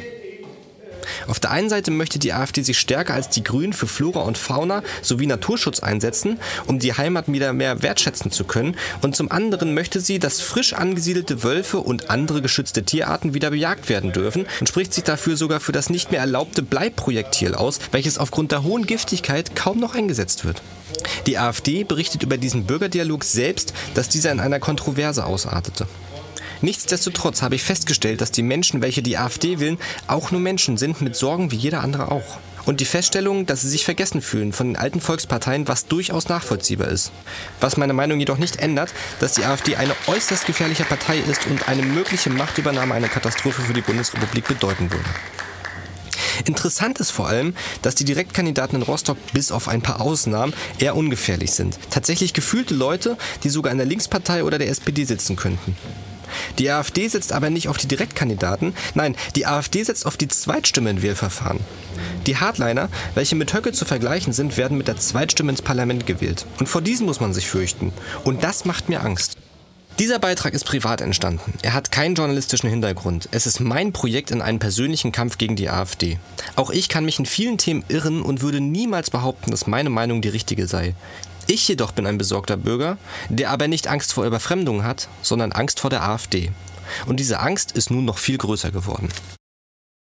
Auf der einen Seite möchte die AfD sich stärker als die Grünen für Flora und Fauna sowie Naturschutz einsetzen, um die Heimat wieder mehr wertschätzen zu können, und zum anderen möchte sie, dass frisch angesiedelte Wölfe und andere geschützte Tierarten wieder bejagt werden dürfen und spricht sich dafür sogar für das nicht mehr erlaubte Bleiprojektil aus, welches aufgrund der hohen Giftigkeit kaum noch eingesetzt wird. Die AfD berichtet über diesen Bürgerdialog selbst, dass dieser in einer Kontroverse ausartete. Nichtsdestotrotz habe ich festgestellt, dass die Menschen, welche die AfD wählen, auch nur Menschen sind mit Sorgen wie jeder andere auch. Und die Feststellung, dass sie sich vergessen fühlen von den alten Volksparteien, was durchaus nachvollziehbar ist. Was meine Meinung jedoch nicht ändert, dass die AfD eine äußerst gefährliche Partei ist und eine mögliche Machtübernahme eine Katastrophe für die Bundesrepublik bedeuten würde. Interessant ist vor allem, dass die Direktkandidaten in Rostock bis auf ein paar Ausnahmen eher ungefährlich sind. Tatsächlich gefühlte Leute, die sogar in der Linkspartei oder der S P D sitzen könnten. Die AfD setzt aber nicht auf die Direktkandidaten, nein, die AfD setzt auf die Zweitstimme in Wählverfahren. Die Hardliner, welche mit Höcke zu vergleichen sind, werden mit der Zweitstimme ins Parlament gewählt. Und vor diesen muss man sich fürchten. Und das macht mir Angst. Dieser Beitrag ist privat entstanden. Er hat keinen journalistischen Hintergrund. Es ist mein Projekt in einem persönlichen Kampf gegen die AfD. Auch ich kann mich in vielen Themen irren und würde niemals behaupten, dass meine Meinung die richtige sei. Ich jedoch bin ein besorgter Bürger, der aber nicht Angst vor Überfremdung hat, sondern Angst vor der AfD. Und diese Angst ist nun noch viel größer geworden.